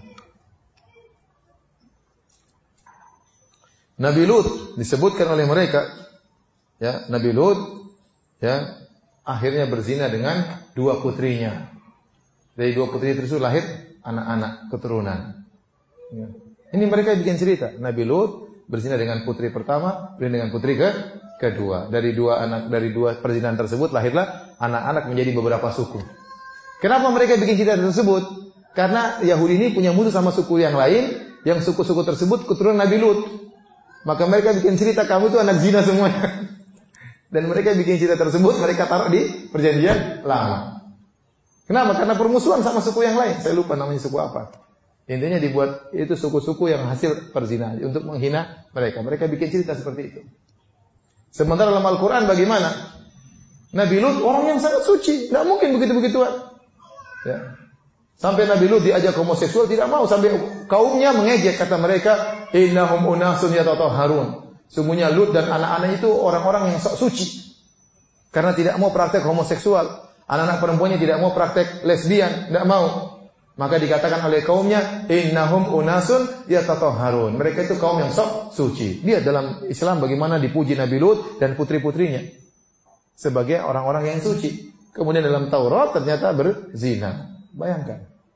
Nabi Lut disebutkan oleh mereka ya, Nabi Lut ya akhirnya berzina dengan dua putrinya. Dari dua putri tersebut lahir anak-anak keturunan. Ya. Ini mereka bikin cerita. Nabi Lut berzina dengan putri pertama, dan dengan putri kedua. Dari dua perzinahan tersebut lahirlah anak-anak menjadi beberapa suku. Kenapa mereka bikin cerita tersebut? Karena Yahudi ini punya musuh sama suku yang lain, yang suku-suku tersebut keturunan Nabi Lut. Maka mereka bikin cerita kamu itu anak zina semuanya. Dan mereka bikin cerita tersebut mereka taruh di perjanjian lama. Kenapa? Karena permusuhan sama suku yang lain. Saya lupa namanya suku apa. Intinya dibuat itu suku-suku yang hasil perzinahan untuk menghina mereka. Mereka bikin cerita seperti itu. Sementara dalam Al-Quran bagaimana? Nabi Lut orang yang sangat suci. Tidak mungkin begitu-begituan. Ya. Sampai Nabi Lut diajak homoseksual tidak mau. Sampai kaumnya mengejek kata mereka. Innahum unasun yatatahharun. Sungguhnya Lut dan anak-anak itu orang-orang yang sok suci. Karena tidak mau praktek homoseksual. Anak-anak perempuannya tidak mau praktek lesbian, tidak mau. Maka dikatakan oleh kaumnya, innahum unasun yatatahharun. Mereka itu kaum yang sok suci. Lihat dalam Islam bagaimana dipuji Nabi Lut dan putri-putrinya sebagai orang-orang yang suci. Kemudian dalam Taurat ternyata berzina. Bayangkan.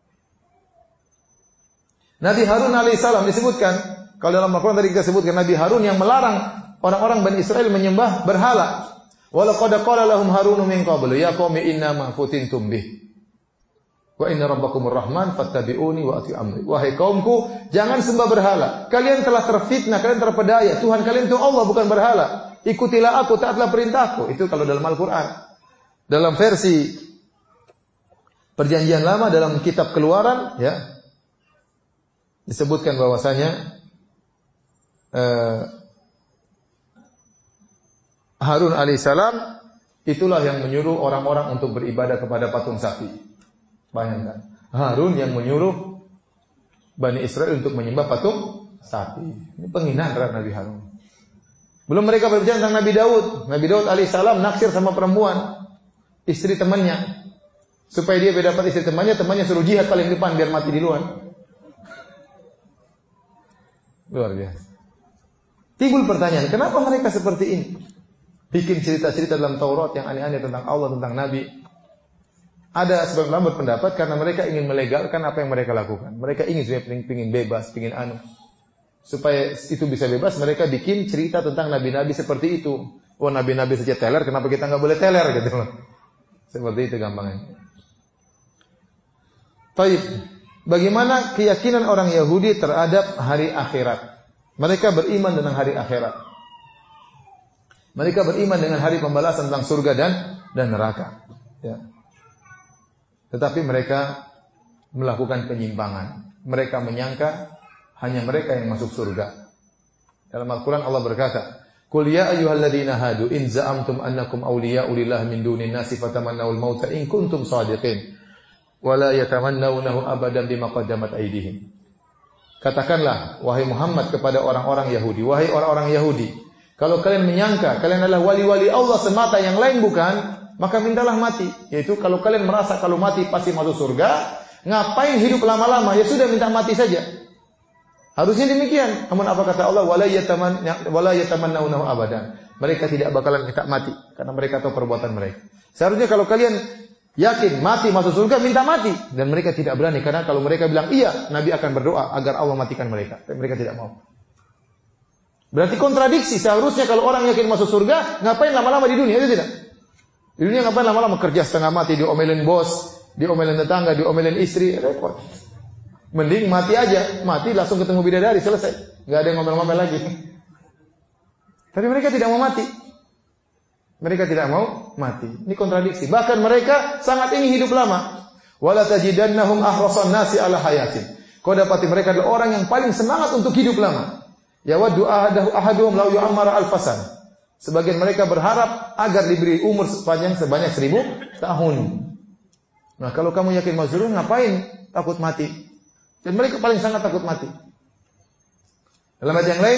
Nabi Harun alaihissalam disebutkan, kalau dalam Al-Quran tadi kita sebutkan Nabi Harun yang melarang orang-orang Bani Israel menyembah berhala. Walaqad qala lahum Harun min qablu ya qaumi inna ma futintum bih. Wa inna rabbakumur rahman fattabi'uni wa ati'u amri. Wahai kaumku, jangan sembah berhala. Kalian telah terfitnah, kalian terpedaya. Tuhan kalian itu Allah bukan berhala. Ikutilah aku, taatlah perintahku. Itu kalau dalam Al-Quran. Dalam versi Perjanjian Lama dalam kitab Keluaran ya disebutkan bahwasanya Harun alaihissalam itulah yang menyuruh orang-orang untuk beribadah kepada patung sapi. Bayangkan, Harun yang menyuruh Bani Israel untuk menyembah patung sapi. Ini penghinaan terhadap Nabi Harun. Belum mereka berbicara tentang Nabi Daud. Nabi Daud alaihissalam naksir sama perempuan, istri temannya. Supaya dia dapat istri temannya suruh jihad paling depan biar mati di luar. Luar biasa. Timbul pertanyaan, kenapa mereka seperti ini? Bikin cerita-cerita dalam Taurat yang aneh-aneh tentang Allah, tentang Nabi. Ada sebab ulama berpendapat karena mereka ingin melegalkan apa yang mereka lakukan. Mereka ingin bebas, ingin anu. Supaya itu bisa bebas, mereka bikin cerita tentang nabi-nabi seperti itu. Oh, nabi-nabi saja teler, kenapa kita nggak boleh teler gitu loh. Seperti itu gampangnya. Baik, bagaimana keyakinan orang Yahudi terhadap hari akhirat? Mereka beriman dengan hari akhirat. Mereka beriman dengan hari pembalasan tentang surga dan neraka. Ya. Tetapi mereka melakukan penyimpangan. Mereka menyangka hanya mereka yang masuk surga. Dalam Al-Quran Allah berkata, "Qul ya ayyuhalladzina hadu in za'amtum annakum awliya'u lillahi min dunin nasi fatamannawul mauta in kuntum shadiqin wa la yatamannawnahu abadan bima qaddamat aydihim." Katakanlah wahai Muhammad kepada orang-orang Yahudi, wahai orang-orang Yahudi, kalau kalian menyangka kalian adalah wali-wali Allah semata yang lain bukan, maka mintalah mati. Yaitu kalau kalian merasa kalau mati pasti masuk surga, ngapain hidup lama-lama? Ya sudah minta mati saja. Harusnya demikian. Namun apa kata Allah? Wala yatamannawnahu abadan. Mereka tidak bakalan minta mati karena mereka tahu perbuatan mereka. Seharusnya kalau kalian yakin mati masuk surga, minta mati. Dan mereka tidak berani karena kalau mereka bilang iya, Nabi akan berdoa agar Allah matikan mereka. Dan mereka tidak mau. Berarti kontradiksi. Seharusnya kalau orang yakin masuk surga, ngapain lama-lama di dunia? Itu tidak. Di dunia ngapain lama-lama kerja setengah mati, diomelin bos, diomelin tetangga, diomelin istri, repot. Mending mati aja, mati langsung ketemu bidadari, selesai. Enggak ada yang ngomel-ngomel lagi. Tapi mereka tidak mau mati. Mereka tidak mau mati. Ini kontradiksi. Bahkan mereka sangat ingin hidup lama. Wala tajidannahum ahrasan nasi ala hayatin. Kau dapati mereka adalah orang yang paling semangat untuk hidup lama. Yawaddu ahaduhum law yu'ammara alfasan. Sebagian mereka berharap agar diberi umur sebanyak 1000 tahun. Nah, kalau kamu yakin masuk surga, ngapain takut mati? Dan mereka paling sangat takut mati. Dalam ayat yang lain,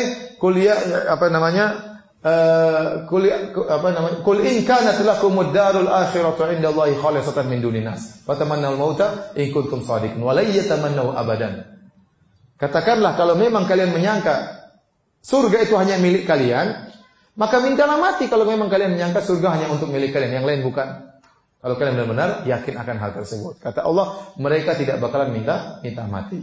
Qul in kanat lakumud darul akhiratu 'indallahi khalisatan min dunin nas, fatamannawul mauta in kuntum shadiqin wa la yatamannaw abadan. Katakanlah kalau memang kalian menyangka surga itu hanya milik kalian, maka mintalah mati kalau memang kalian menyangka surga hanya untuk milik kalian, yang lain bukan. Kalau kalian benar-benar yakin akan hal tersebut. Kata Allah, mereka tidak bakalan minta mati.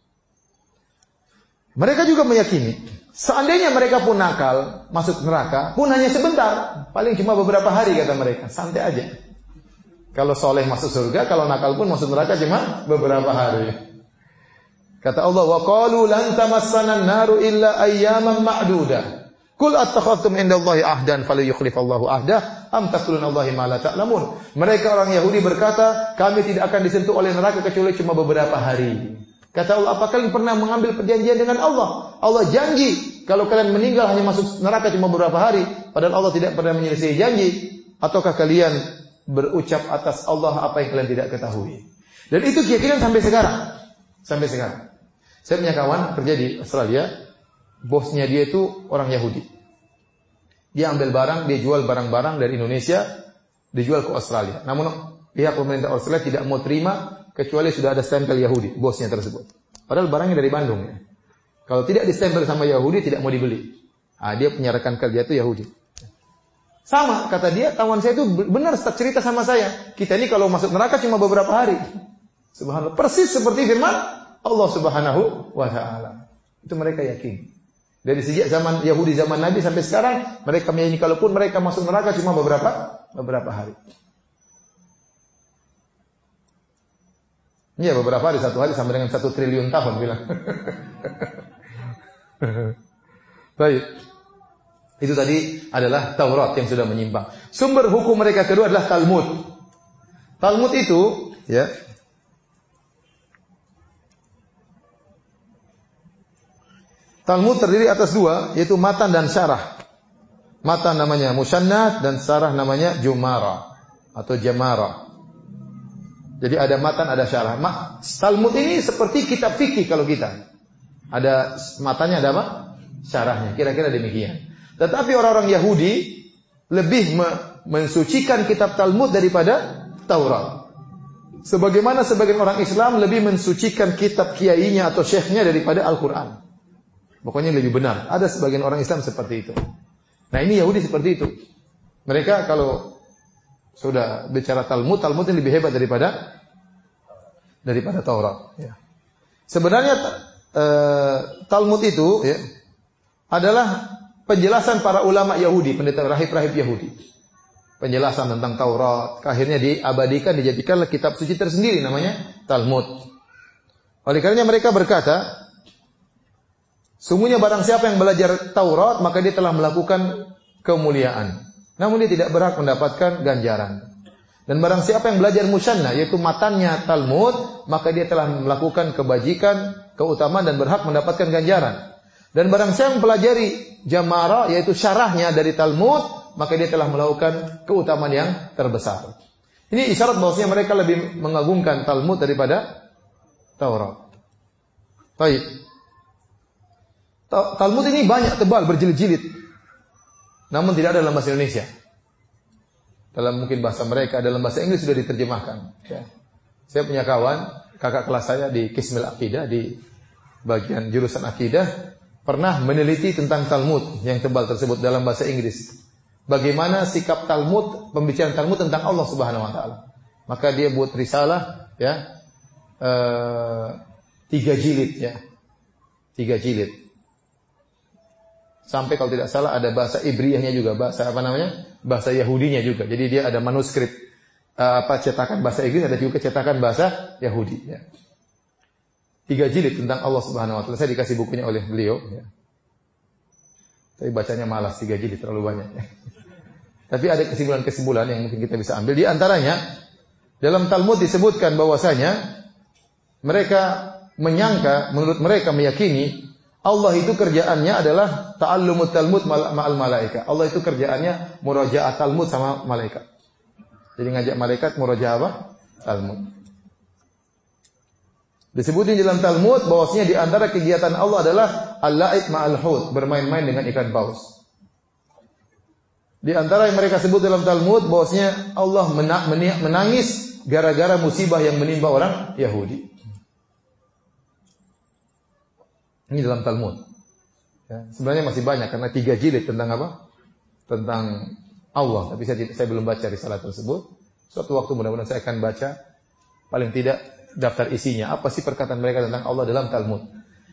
Mereka juga meyakini, seandainya mereka pun nakal, masuk neraka, pun hanya sebentar. Paling cuma beberapa hari kata mereka, santai aja. Kalau soleh masuk surga, kalau nakal pun masuk neraka cuma beberapa hari. Kata Allah, wa qalu lan tamassana an-naru illa ayyaman ma'dudah. Qul attakhadhtum indallahi ahdan falyukhlifallahu ahdah am taqulunallahi ma la ta'lamun. Mereka orang Yahudi berkata, kami tidak akan disentuh oleh neraka kecuali cuma beberapa hari. Kata Allah, apa kalian pernah mengambil perjanjian dengan Allah? Allah janji kalau kalian meninggal hanya masuk neraka cuma beberapa hari, padahal Allah tidak pernah menyelesaikan janji. Ataukah kalian berucap atas Allah apa yang kalian tidak ketahui? Dan itu keyakinan sampai sekarang. Sampai sekarang. Saya punya kawan kerja di Australia. Bosnya dia itu orang Yahudi. Dia ambil barang, dia jual barang-barang dari Indonesia, dijual ke Australia. Namun pihak pemerintah Australia tidak mau terima kecuali sudah ada stempel Yahudi, bosnya tersebut. Padahal barangnya dari Bandung. Ya. Kalau tidak distempel sama Yahudi, tidak mau dibeli. Dia punya rekan kerja itu Yahudi. Sama, kata dia, kawan saya itu benar cerita sama saya. Kita ini kalau masuk neraka cuma beberapa hari. Subhanallah. Persis seperti firman Allah Subhanahu wa ta'ala. Itu mereka yakin. Dari sejak zaman Yahudi zaman Nabi sampai sekarang mereka meyakini kalaupun mereka masuk neraka cuma beberapa hari. Iya, beberapa hari, satu hari sama dengan 1 triliun tahun bilang. Baik. Itu tadi adalah Taurat yang sudah menyimpang. Sumber hukum mereka kedua adalah Talmud. Talmud itu, ya. Talmud terdiri atas dua, yaitu matan dan syarah. Matan namanya Musannad dan syarah namanya Jumara atau Jamara. Jadi ada matan, ada syarah. Talmud ini seperti kitab fikih kalau kita. Ada matanya, ada apa? Syarahnya. Kira-kira demikian. Tetapi orang-orang Yahudi lebih mensucikan kitab Talmud daripada Taurat. Sebagaimana sebagian orang Islam lebih mensucikan kitab kiainya atau syekhnya daripada Al-Quran. Pokoknya lebih benar. Ada sebagian orang Islam seperti itu. Nah ini Yahudi seperti itu. Mereka kalau sudah bicara Talmud, Talmud ini lebih hebat daripada Taurat. Ya. Sebenarnya Talmud itu ya, adalah penjelasan para ulama Yahudi, pendeta rahib-rahib Yahudi. Penjelasan tentang Taurat. Akhirnya diabadikan, dijadikanlah kitab suci tersendiri namanya Talmud. Oleh karenanya mereka berkata, sungguhnya barang siapa yang belajar Taurat, maka dia telah melakukan kemuliaan. Namun dia tidak berhak mendapatkan ganjaran. Dan barang siapa yang belajar Musanna, yaitu matannya Talmud, maka dia telah melakukan kebajikan, keutamaan dan berhak mendapatkan ganjaran. Dan barang siapa mempelajari Jamara, yaitu syarahnya dari Talmud, maka dia telah melakukan keutamaan yang terbesar. Ini isyarat bahwasanya mereka lebih mengagungkan Talmud daripada Taurat. Baik. Talmud ini banyak, tebal, berjilid-jilid. Namun tidak ada dalam bahasa Indonesia. Dalam mungkin bahasa mereka, dalam bahasa Inggris sudah diterjemahkan. Ya. Saya punya kawan, kakak kelas saya di Qismil Aqidah, di bagian jurusan Aqidah, pernah meneliti tentang Talmud yang tebal tersebut dalam bahasa Inggris. Bagaimana sikap Talmud, pembicaraan Talmud tentang Allah Subhanahu wa taala. Maka dia buat risalah ya. 3 jilid ya. 3 jilid. Sampai kalau tidak salah ada bahasa Ibriyahnya juga, bahasa apa namanya? Bahasa Yahudinya juga. Jadi dia ada manuskrip cetakan bahasa Inggris, ada juga cetakan bahasa Yahudi ya. 3 jilid tentang Allah Subhanahu wa taala. Saya dikasih bukunya oleh beliau ya. Tapi bacanya malas, 3 jilid terlalu banyak ya. Tapi ada kesimpulan-kesimpulan yang mungkin kita bisa ambil. Di antaranya dalam Talmud disebutkan bahwasanya mereka menyangka, menurut mereka meyakini Allah itu kerjaannya adalah ta'allumut Talmud ma'al malaika. Allah itu kerjaannya murajaah Talmud sama malaikat. Jadi ngajak malaikat murajaah apa? Talmud. Disebutin dalam Talmud bahwasanya di antara kegiatan Allah adalah al-la'ib ma'al hut, bermain-main dengan ikan paus. Di antara yang mereka sebut dalam Talmud bahwasanya Allah menangis gara-gara musibah yang menimpa orang Yahudi. Ini dalam Talmud. Ya, sebenarnya masih banyak karena 3 jilid tentang apa? Tentang Allah. Tapi saya belum baca risalah tersebut. Suatu waktu mudah-mudahan saya akan baca. Paling tidak daftar isinya. Apa sih perkataan mereka tentang Allah dalam Talmud?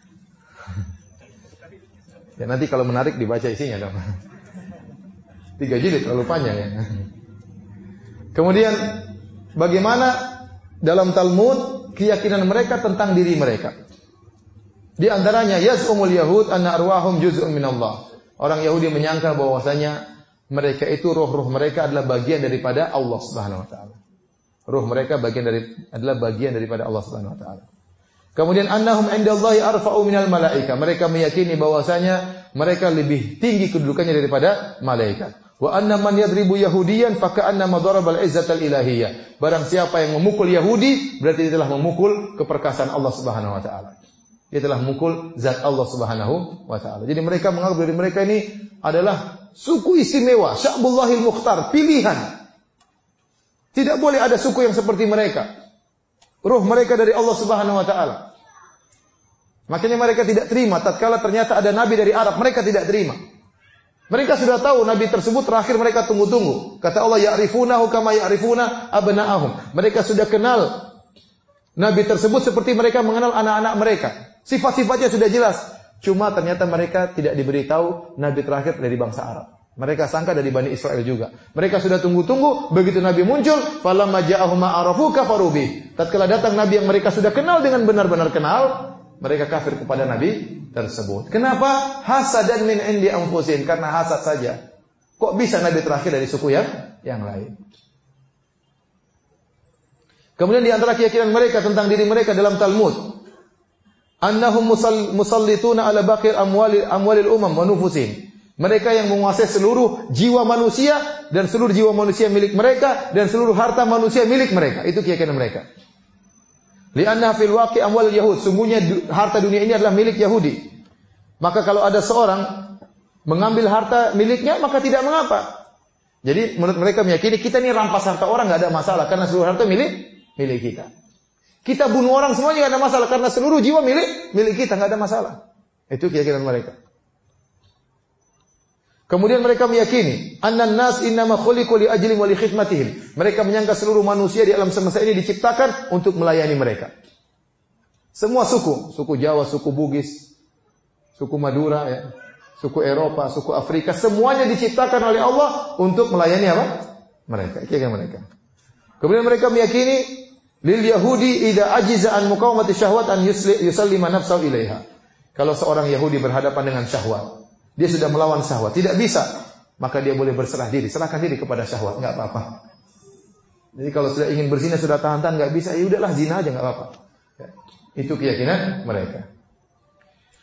Ya nanti kalau menarik dibaca isinya dong. 3 jilid terlalu panjang ya. Kemudian bagaimana dalam Talmud keyakinan mereka tentang diri mereka? Di antaranya yaz'umul yahud anna arwahum juz'un minallah. Orang Yahudi menyangka bahwasanya mereka itu roh-roh mereka adalah bagian daripada Allah Subhanahu wa taala. Roh mereka adalah bagian daripada Allah Subhanahu wa taala. Kemudian annahum indallahi arfa'u minal malaika. Mereka meyakini bahwasanya mereka lebih tinggi kedudukannya daripada malaikat. Wa anna man yadribu yahudiyan faka'anna madarabal izzatal ilahiyyah. Barang siapa yang memukul Yahudi berarti dia telah memukul keperkasaan Allah Subhanahu wa taala. Dia telah memukul zat Allah Subhanahu wa taala. Jadi mereka menganggap diri mereka ini adalah suku istimewa, Sya'bullahil Mukhtar, pilihan. Tidak boleh ada suku yang seperti mereka. Ruh mereka dari Allah Subhanahu wa taala. Makanya mereka tidak terima tatkala ternyata ada nabi dari Arab, mereka tidak terima. Mereka sudah tahu nabi tersebut terakhir mereka tunggu-tunggu. Kata Allah, ya'rifunahu kama ya'rifuna abna'ahum. Mereka sudah kenal nabi tersebut seperti mereka mengenal anak-anak mereka. Sifat-sifatnya sudah jelas. Cuma ternyata mereka tidak diberitahu nabi terakhir dari bangsa Arab. Mereka sangka dari Bani Israel juga. Mereka sudah tunggu-tunggu, begitu nabi muncul, falamma ja'ahum ma arafu kafaru bih. Tatkala datang nabi yang mereka sudah kenal dengan benar-benar kenal, mereka kafir kepada nabi tersebut. Kenapa? Hasadan min indi anfusihim, karena hasad saja. Kok bisa nabi terakhir dari suku yang lain? Kemudian di antara keyakinan mereka tentang diri mereka dalam Talmud, annahum musallituna ala baqir amwalil umam wa nufusihim. Mereka yang menguasai seluruh jiwa manusia dan seluruh jiwa manusia milik mereka dan seluruh harta manusia milik mereka. Itu keyakinan mereka. Li'anna fil waqi' amwal yahud. Sungguhnya harta dunia ini adalah milik Yahudi. Maka kalau ada seorang mengambil harta miliknya maka tidak mengapa. Jadi menurut mereka meyakini kita ini rampas harta orang enggak ada masalah karena seluruh harta milik kita. Kita bunuh orang semuanya enggak ada masalah karena seluruh jiwa milik kita, enggak ada masalah. Itu keyakinan mereka. Kemudian mereka meyakini annan nas innama khuliqu li ajli wa li khidmatihim. Mereka menyangka seluruh manusia di alam semesta ini diciptakan untuk melayani mereka. Semua suku Jawa, suku Bugis, suku Madura ya, suku Eropa, suku Afrika, semuanya diciptakan oleh Allah untuk melayani apa? Mereka, keyakinan mereka. Kemudian mereka meyakini lil yahudi idza ajiza an muqawamati syahwat an yusallima nafsahu ilaiha. Kalau seorang Yahudi berhadapan dengan syahwat, dia sudah melawan syahwat, tidak bisa, maka dia boleh berserah diri, serahkan diri kepada syahwat, enggak apa-apa. Jadi kalau sudah ingin berzina sudah tahan-tahan enggak bisa, ya udahlah zina aja enggak apa-apa. Ya. Itu keyakinan mereka.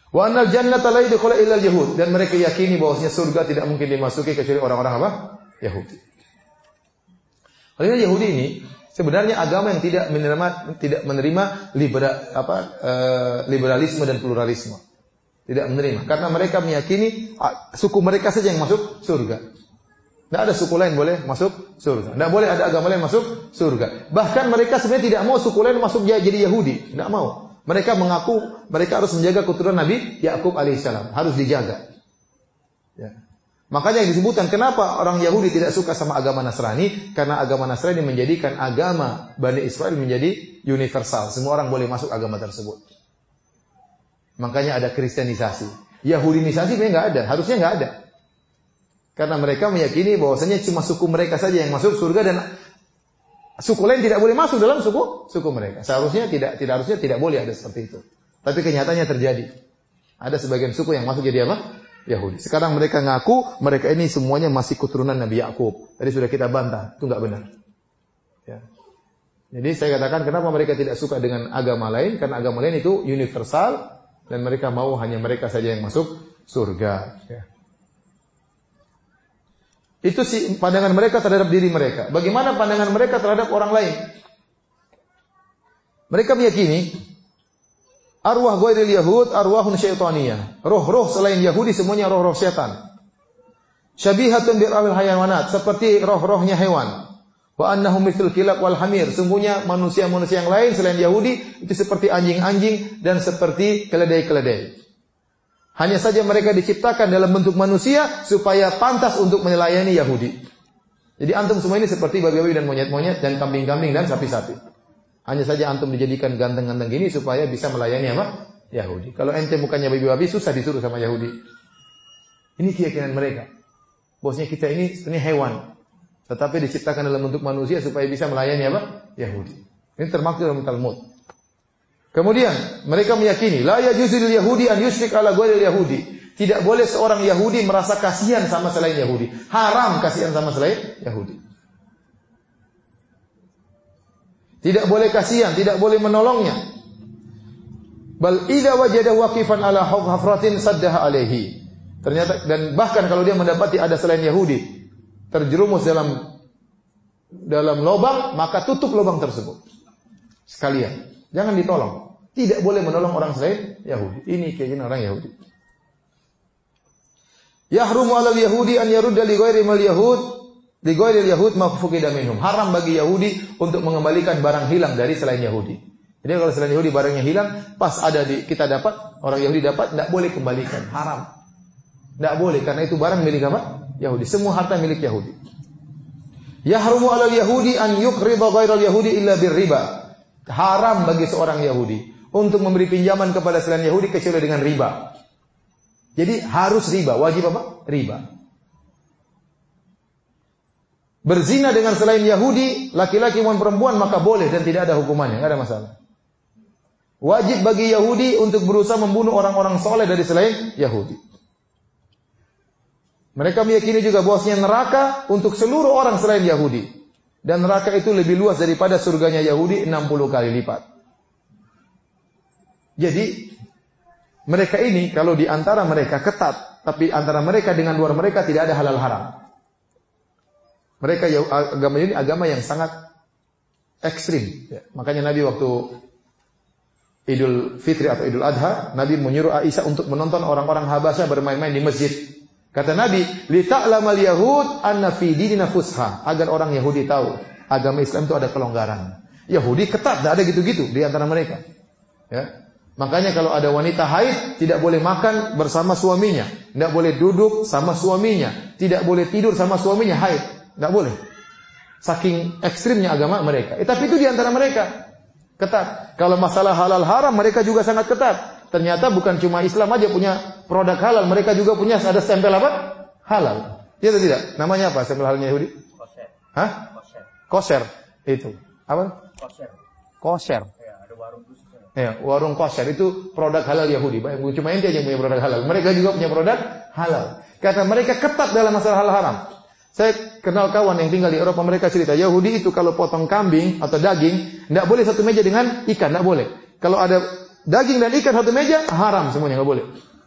Wa annal jannata la yadkhulu illa al-yahud, dan mereka yakini bahwasanya surga tidak mungkin dimasuki kecuali orang-orang apa? Yahudi. Oleh Yahudi ini sebenarnya agama yang tidak menerima liberalisme dan pluralisme. Tidak menerima karena mereka meyakini suku mereka saja yang masuk surga. Tidak ada suku lain boleh masuk surga. Tidak boleh ada agama lain masuk surga. Bahkan mereka sebenarnya tidak mau suku lain masuk jadi Yahudi. Tidak mau. Mereka mengaku mereka harus menjaga keturunan Nabi Yakub alaihissalam. Harus dijaga. Ya. Makanya yang disebutkan kenapa orang Yahudi tidak suka sama agama Nasrani. Karena agama Nasrani menjadikan agama Bani Israel menjadi universal. Semua orang boleh masuk agama tersebut. Makanya ada kristenisasi. Yahudinisasi memang nggak ada. Harusnya nggak ada. Karena mereka meyakini bahwasanya cuma suku mereka saja yang masuk surga dan suku lain tidak boleh masuk dalam suku mereka. Seharusnya tidak boleh ada seperti itu. Tapi kenyataannya terjadi. Ada sebagian suku yang masuk jadi apa? Yahudi. Sekarang mereka ngaku mereka ini semuanya masih keturunan Nabi Yakub. Tadi sudah kita bantah, itu enggak benar. Ya. Jadi saya katakan kenapa mereka tidak suka dengan agama lain? Karena agama lain itu universal dan mereka mau hanya mereka saja yang masuk surga. Ya. Itu sih pandangan mereka terhadap diri mereka. Bagaimana pandangan mereka terhadap orang lain? Mereka meyakini arwah ghairil yahud arwahun syaitaniyah. Roh-roh selain Yahudi semuanya roh-roh setan. Syabihatun bi arwahil hayawanat, seperti roh-rohnya hewan. Wa annahum mithlul kilab wal hamir. Sungguhnya manusia-manusia yang lain selain Yahudi itu seperti anjing-anjing dan seperti keledai-keledai. Hanya saja mereka diciptakan dalam bentuk manusia supaya pantas untuk melayani Yahudi. Jadi antum semua ini seperti babi-babi dan monyet-monyet dan kambing-kambing dan sapi-sapi. Hanya saja antum dijadikan ganteng-ganteng gini supaya bisa melayani apa? Yahudi. Kalau ente mukanya babi-babi susah disuruh sama Yahudi. Ini keyakinan mereka. Bosnya kita ini sebenarnya hewan, tetapi diciptakan dalam bentuk manusia supaya bisa melayani apa? Yahudi. Ini termaktub dalam Talmud. Kemudian mereka meyakini la yajuzu lil yahudi an yusyrik ala ghairil yahudi. Tidak boleh seorang Yahudi merasa kasihan sama selain Yahudi. Haram kasihan sama selain Yahudi. Tidak boleh kasihan, tidak boleh menolongnya. Bal idza wajada waqifan ala hafratin saddaha alaihi. Ternyata dan bahkan kalau dia mendapati ada selain Yahudi terjerumus dalam lubang, maka tutup lubang tersebut. Sekalian. Jangan ditolong. Tidak boleh menolong orang selain Yahudi. Ini keyakinan orang Yahudi. Yahrumu 'alal yahudi an yarudda li ghairil yahud ma fuqida minhum. Haram bagi Yahudi untuk mengembalikan barang hilang dari selain Yahudi. Jadi kalau selain Yahudi barangnya hilang, pas ada kita dapat, orang Yahudi dapat, tidak boleh kembalikan. Haram. Tidak boleh karena itu barang milik apa? Yahudi. Semua harta milik Yahudi. Yahrumu 'alal yahudi an yuqrida ghairal yahudi illa birriba. Haram bagi seorang Yahudi untuk memberi pinjaman kepada selain Yahudi kecuali dengan riba. Jadi harus riba, wajib apa? Riba. Berzina dengan selain Yahudi, laki-laki maupun perempuan maka boleh dan tidak ada hukumannya, tidak ada masalah. Wajib bagi Yahudi untuk berusaha membunuh orang-orang soleh dari selain Yahudi. Mereka meyakini juga bahwasanya neraka untuk seluruh orang selain Yahudi. Dan neraka itu lebih luas daripada surganya Yahudi 60 kali lipat. Jadi mereka ini kalau di antara mereka ketat, tapi antara mereka dengan luar mereka tidak ada halal haram. Mereka agama ini agama yang sangat ekstrim. Ya. Makanya Nabi waktu Idul Fitri atau Idul Adha, Nabi menyuruh Aisyah untuk menonton orang-orang Habasyah bermain-main di masjid. Kata Nabi, li ta'lamal yahud anna fi dinina fusha, agar orang Yahudi tahu agama Islam itu ada kelonggaran. Yahudi ketat, tidak ada gitu-gitu di antara mereka. Ya. Makanya kalau ada wanita haid tidak boleh makan bersama suaminya, tidak boleh duduk sama suaminya, tidak boleh tidur sama suaminya haid, tidak boleh. Saking ekstrimnya agama mereka. Tapi itu di antara mereka ketat. Kalau masalah halal haram mereka juga sangat ketat. Ternyata bukan cuma Islam aja punya produk halal, mereka juga punya ada stempel apa? Halal. Iya atau tidak? Namanya apa stempel halalnya Yahudi? Kosher. Hah? Kosher. Itu. Apa? Kosher. Kosher. Ya, ada warung khusus. Ya, warung kosher itu produk halal Yahudi. Bukan cuma ente aja yang punya produk halal. Mereka juga punya produk halal. Karena mereka ketat dalam masalah halal haram. Saya kenal kawan yang tinggal di Eropa, mereka cerita Yahudi itu kalau potong kambing atau daging, tidak boleh satu meja dengan ikan, tidak boleh. Kalau ada daging dan ikan satu meja haram semuanya, enggak boleh.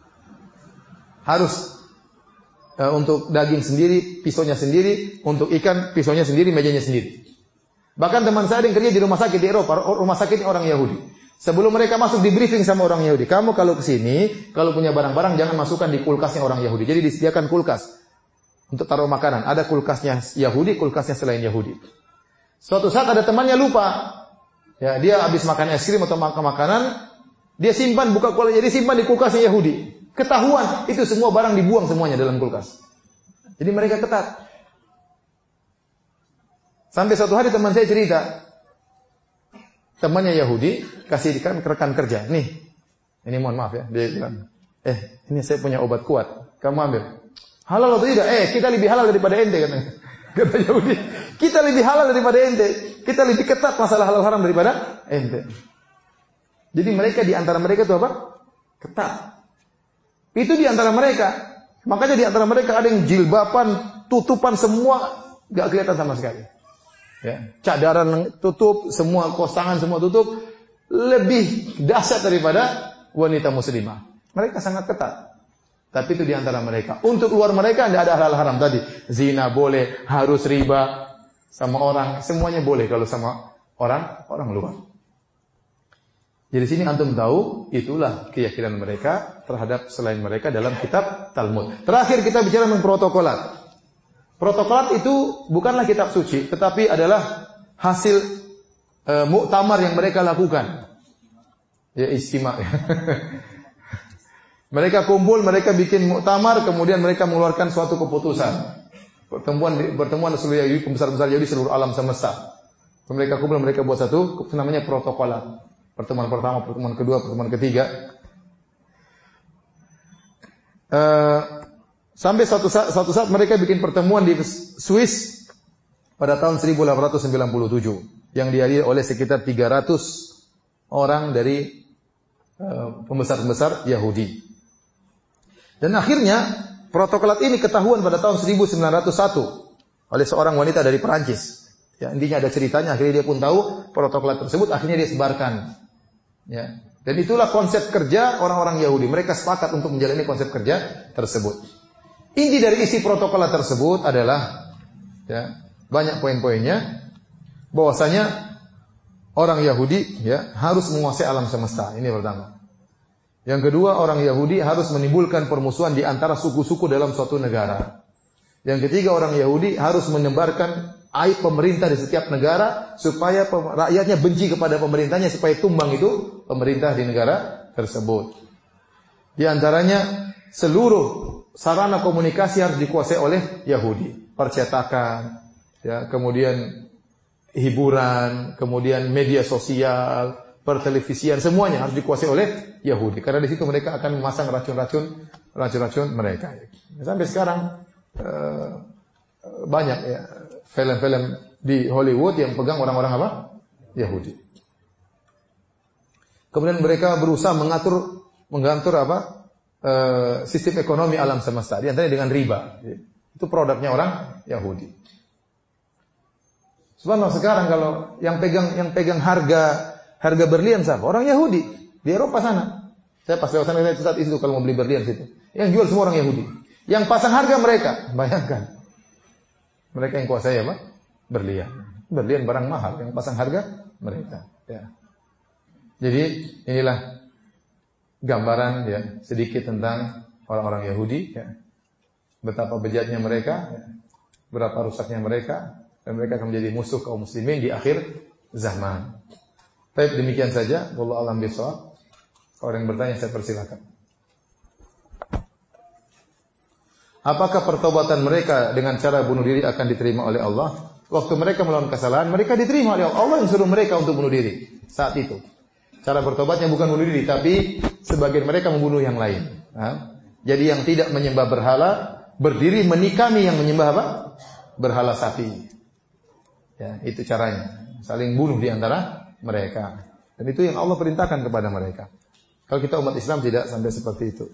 Harus untuk daging sendiri, pisaunya sendiri, untuk ikan pisaunya sendiri, mejanya sendiri. Bahkan teman saya yang kerja di rumah sakit di Eropa, rumah sakitnya orang Yahudi. Sebelum mereka masuk di briefing sama orang Yahudi, kamu kalau ke sini, kalau punya barang-barang jangan masukkan di kulkasnya orang Yahudi. Jadi disediakan kulkas untuk taruh makanan. Ada kulkasnya Yahudi, kulkasnya selain Yahudi. Suatu saat ada temannya lupa. Ya, dia habis makan es krim atau makan makanan, dia simpan buka kulkas, jadi simpan di kulkasnya Yahudi. Ketahuan, itu semua barang dibuang semuanya dalam kulkas. Jadi mereka ketat. Sampai suatu hari teman saya cerita, temannya Yahudi kasihkan rekan kerja, nih, ini mohon maaf ya, dia bilang, ini saya punya obat kuat, kamu ambil. Halal atau tidak? Kita lebih halal daripada ente, katanya. Kata Yahudi, kita lebih halal daripada ente, kita lebih ketat masalah halal haram daripada ente. Jadi mereka di antara mereka itu apa? Ketat. Itu di antara mereka. Makanya di antara mereka ada yang jilbaban, tutupan semua gak kelihatan sama sekali. Ya, cadaran tutup, semua kosangan semua tutup, lebih dahsyat daripada wanita muslimah. Mereka sangat ketat. Tapi itu di antara mereka. Untuk luar mereka tidak ada hal haram tadi. Zina boleh, harus riba sama orang, semuanya boleh kalau sama orang luar. Jadi sini antum tahu, itulah keyakinan mereka terhadap selain mereka dalam kitab Talmud. Terakhir kita bicara tentang protokolat. Protokolat itu bukanlah kitab suci, tetapi adalah hasil muktamar yang mereka lakukan. Ya, istimewa. Mereka kumpul, mereka bikin muktamar, kemudian mereka mengeluarkan suatu keputusan. Pertemuan seluruh Yahudi, pembesar-pembesar Yahudi seluruh alam semesta. Mereka kumpul, mereka buat satu namanya protokolat. Pertemuan pertama, pertemuan kedua, pertemuan ketiga. Sampai suatu saat mereka bikin pertemuan di Swiss pada tahun 1897 yang dihadiri oleh sekitar 300 orang dari pembesar-pembesar Yahudi. Dan akhirnya protokolat ini ketahuan pada tahun 1901 oleh seorang wanita dari Perancis. Ya, intinya ada ceritanya, akhirnya dia pun tahu protokolat tersebut, akhirnya dia sebarkan. Ya. Dan itulah konsep kerja orang-orang Yahudi. Mereka sepakat untuk menjalani konsep kerja tersebut. Inti dari isi protokolat tersebut adalah banyak poin-poinnya, bahwasanya orang Yahudi harus menguasai alam semesta. Ini pertama. Yang kedua, orang Yahudi harus menimbulkan permusuhan di antara suku-suku dalam suatu negara. Yang ketiga, orang Yahudi harus menyebarkan aib pemerintah di setiap negara supaya rakyatnya benci kepada pemerintahnya, supaya tumbang itu pemerintah di negara tersebut. Di antaranya seluruh sarana komunikasi harus dikuasai oleh Yahudi. Percetakan, kemudian hiburan, kemudian media sosial, pertelevisian, semuanya harus dikuasai oleh Yahudi. Karena di situ mereka akan memasang racun-racun mereka. Sampai sekarang banyak film-film di Hollywood yang pegang orang-orang apa? Yahudi. Kemudian mereka berusaha mengatur sistem ekonomi alam semesta. Di antaranya dengan riba. Itu produknya orang Yahudi. Subhanallah, sekarang kalau yang pegang harga berlian siapa? Orang Yahudi di Eropa sana. Saya pas lewat sana saat itu kalau mau beli berlian situ. Yang jual semua orang Yahudi. Yang pasang harga mereka, bayangkan. Mereka yang kuasai apa? Berlian. Berlian barang mahal, yang pasang harga mereka. Ya. Jadi inilah gambaran sedikit tentang orang-orang Yahudi. Betapa bejatnya mereka, berapa rusaknya mereka, dan mereka akan menjadi musuh kaum muslimin di akhir zaman. Baik, demikian saja. Wallahu a'lam bishawab. Kalau yang bertanya saya persilakan. Apakah pertobatan mereka dengan cara bunuh diri akan diterima oleh Allah? Waktu mereka melakukan kesalahan, mereka diterima oleh Allah. Allah yang suruh mereka untuk bunuh diri saat itu. Cara bertobatnya bukan bunuh diri, tapi sebagian mereka membunuh yang lain. Jadi yang tidak menyembah berhala, berdiri menikami yang menyembah apa? Berhala sapi. Ya, itu caranya. Saling bunuh di antara mereka. Dan itu yang Allah perintahkan kepada mereka. Kalau kita umat Islam tidak sampai seperti itu.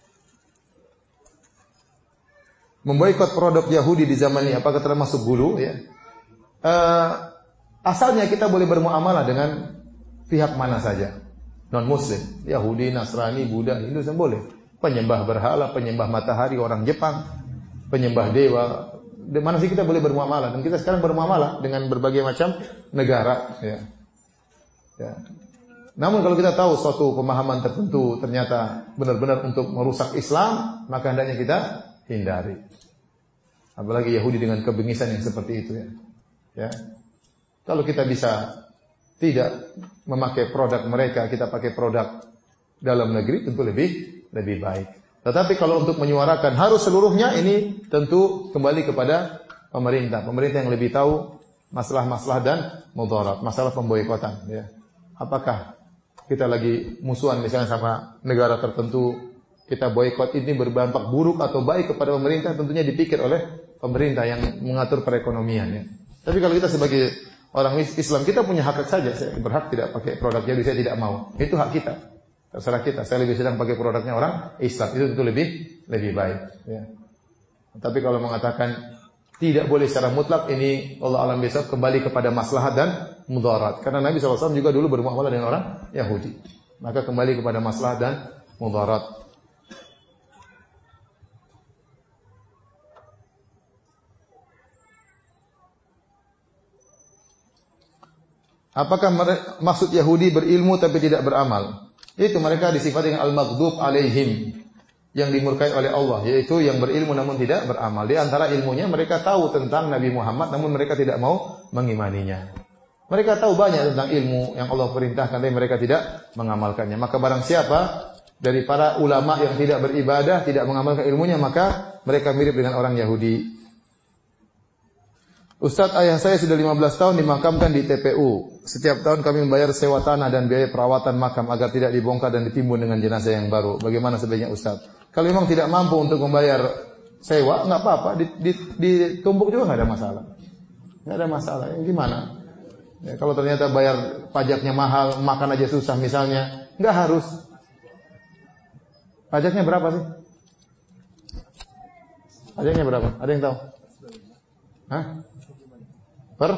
Memboikot produk Yahudi di zaman ini apakah termasuk gulu? Asalnya kita boleh bermuamalah dengan pihak mana saja. non-muslim, Yahudi, Nasrani, Buddha, Hindu semua boleh. Penyembah berhala, penyembah matahari orang Jepang, penyembah dewa. Di mana sih kita boleh bermuamalah? Dan kita sekarang bermuamalah dengan berbagai macam negara, ya. Ya. Namun kalau kita tahu suatu pemahaman tertentu ternyata benar-benar untuk merusak Islam, maka hendaknya kita hindari. Apalagi Yahudi dengan kebengisan yang seperti itu, ya. Ya. Kalau kita bisa tidak memakai produk mereka, kita pakai produk dalam negeri, tentu lebih baik. Tetapi kalau untuk menyuarakan harus seluruhnya, ini tentu kembali kepada pemerintah. Pemerintah yang lebih tahu masalah-masalah dan mudarat, masalah pemboikotan. Ya. Apakah kita lagi musuhan misalnya sama negara tertentu, kita boikot ini berdampak buruk atau baik kepada pemerintah, tentunya dipikir oleh pemerintah yang mengatur perekonomian. Ya. Tapi kalau kita sebagai orang Islam, kita punya hak saja. Saya berhak tidak pakai produk jadi saya tidak mau. Itu hak kita. Terserah kita. Saya lebih sedang pakai produknya orang Islam. Itu tentu lebih baik. Ya. Tapi kalau mengatakan tidak boleh secara mutlak, ini Allah alam besok kembali kepada maslahat dan mudarat. Karena Nabi SAW juga dulu bermuamalah dengan orang Yahudi. Maka kembali kepada maslahat dan mudarat. Apakah maksud Yahudi berilmu tapi tidak beramal? Itu mereka disifati dengan al-maghdub alaihim, yang dimurkai oleh Allah, yaitu yang berilmu namun tidak beramal. Di antara ilmunya mereka tahu tentang Nabi Muhammad namun mereka tidak mau mengimaninya. Mereka tahu banyak tentang ilmu yang Allah perintahkan tapi mereka tidak mengamalkannya. Maka barang siapa dari para ulama yang tidak beribadah, tidak mengamalkan ilmunya, maka mereka mirip dengan orang Yahudi. Ustaz, ayah saya sudah 15 tahun dimakamkan di TPU. Setiap tahun kami membayar sewa tanah dan biaya perawatan makam agar tidak dibongkar dan ditimbun dengan jenazah yang baru. Bagaimana sebaiknya Ustaz? Kalau memang tidak mampu untuk membayar sewa, enggak apa-apa, ditumpuk juga enggak ada masalah. Enggak ada masalah. Gimana? Ya, kalau ternyata bayar pajaknya mahal, makan aja susah misalnya, enggak harus. Pajaknya berapa sih? Pajaknya berapa? Ada yang tahu? Hah? Per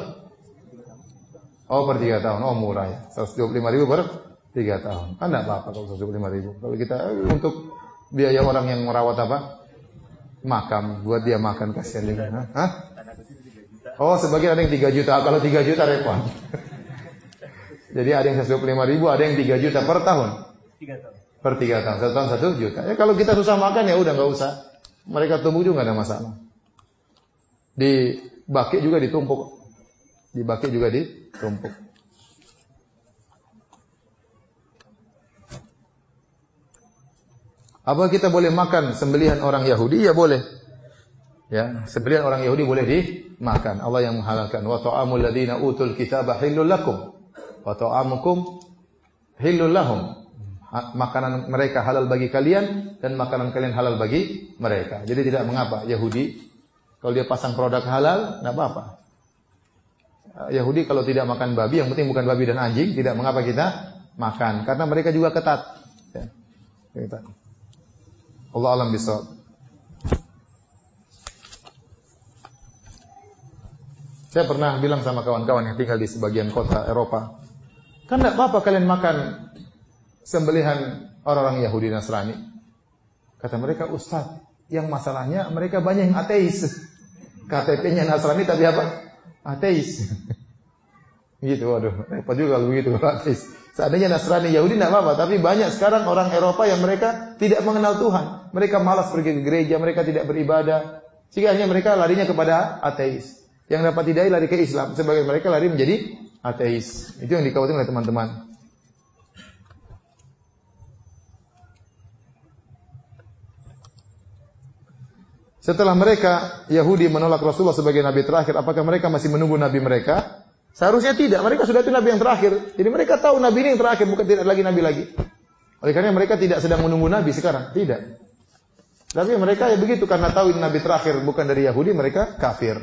3 tahun. Oh murah ya. 125.000 per 3 tahun. Kan enggak apa-apa kalau 125.000. Kalau kita untuk biaya orang yang merawat apa? Makam, buat dia makan kasihan juga. Hah? Oh, sebagian ada yang 3 juta. Kalau 3 juta repot. Jadi ada yang 125.000, ada yang 3 juta per tahun. 3 tahun. Per 3 tahun. 1 tahun 1 juta. Ya kalau kita susah makan ya udah enggak usah. Mereka tumbuh juga enggak ada masalah. Di Baki juga ditumpuk. Di Baki juga ditumpuk. Apa kita boleh makan sembelihan orang Yahudi? Ya boleh. Ya, sembelihan orang Yahudi boleh dimakan. Allah yang menghalalkan. Wa ta'amul ladzina utul kitaba hillul lakum wa ta'amukum hillul lahum. Makanan mereka halal bagi kalian dan makanan kalian halal bagi mereka. Jadi tidak mengapa Yahudi kalau dia pasang produk halal, enggak apa-apa. Yahudi kalau tidak makan babi, yang penting bukan babi dan anjing, tidak mengapa kita makan. Karena mereka juga ketat. Ya. Ketat. Allah alam bisawab. Saya pernah bilang sama kawan-kawan yang tinggal di sebagian kota Eropa, kan tidak apa-apa kalian makan sembelihan orang-orang Yahudi Nasrani. Kata mereka, Ustaz, yang masalahnya mereka banyak yang ateis. KTP-nya Nasrani tapi apa? Ateis. Gitu, waduh, repot juga kalau begitu ateis. Seandainya Nasrani Yahudi tidak apa-apa, tapi banyak sekarang orang Eropa yang mereka tidak mengenal Tuhan. Mereka malas pergi ke gereja, mereka tidak beribadah. Sehingga hanya mereka larinya kepada ateis. Yang dapat hidayah lari ke Islam, sebagian mereka lari menjadi ateis. Itu yang dikhawatirkan oleh teman-teman. Setelah mereka Yahudi menolak Rasulullah sebagai nabi terakhir, apakah mereka masih menunggu nabi mereka? Seharusnya tidak. Mereka sudah itu nabi yang terakhir. Jadi mereka tahu nabi ini yang terakhir, bukan tidak lagi nabi lagi. Oleh karena mereka tidak sedang menunggu nabi sekarang, tidak. Tapi mereka ya begitu karena tahu ini nabi terakhir bukan dari Yahudi, mereka kafir.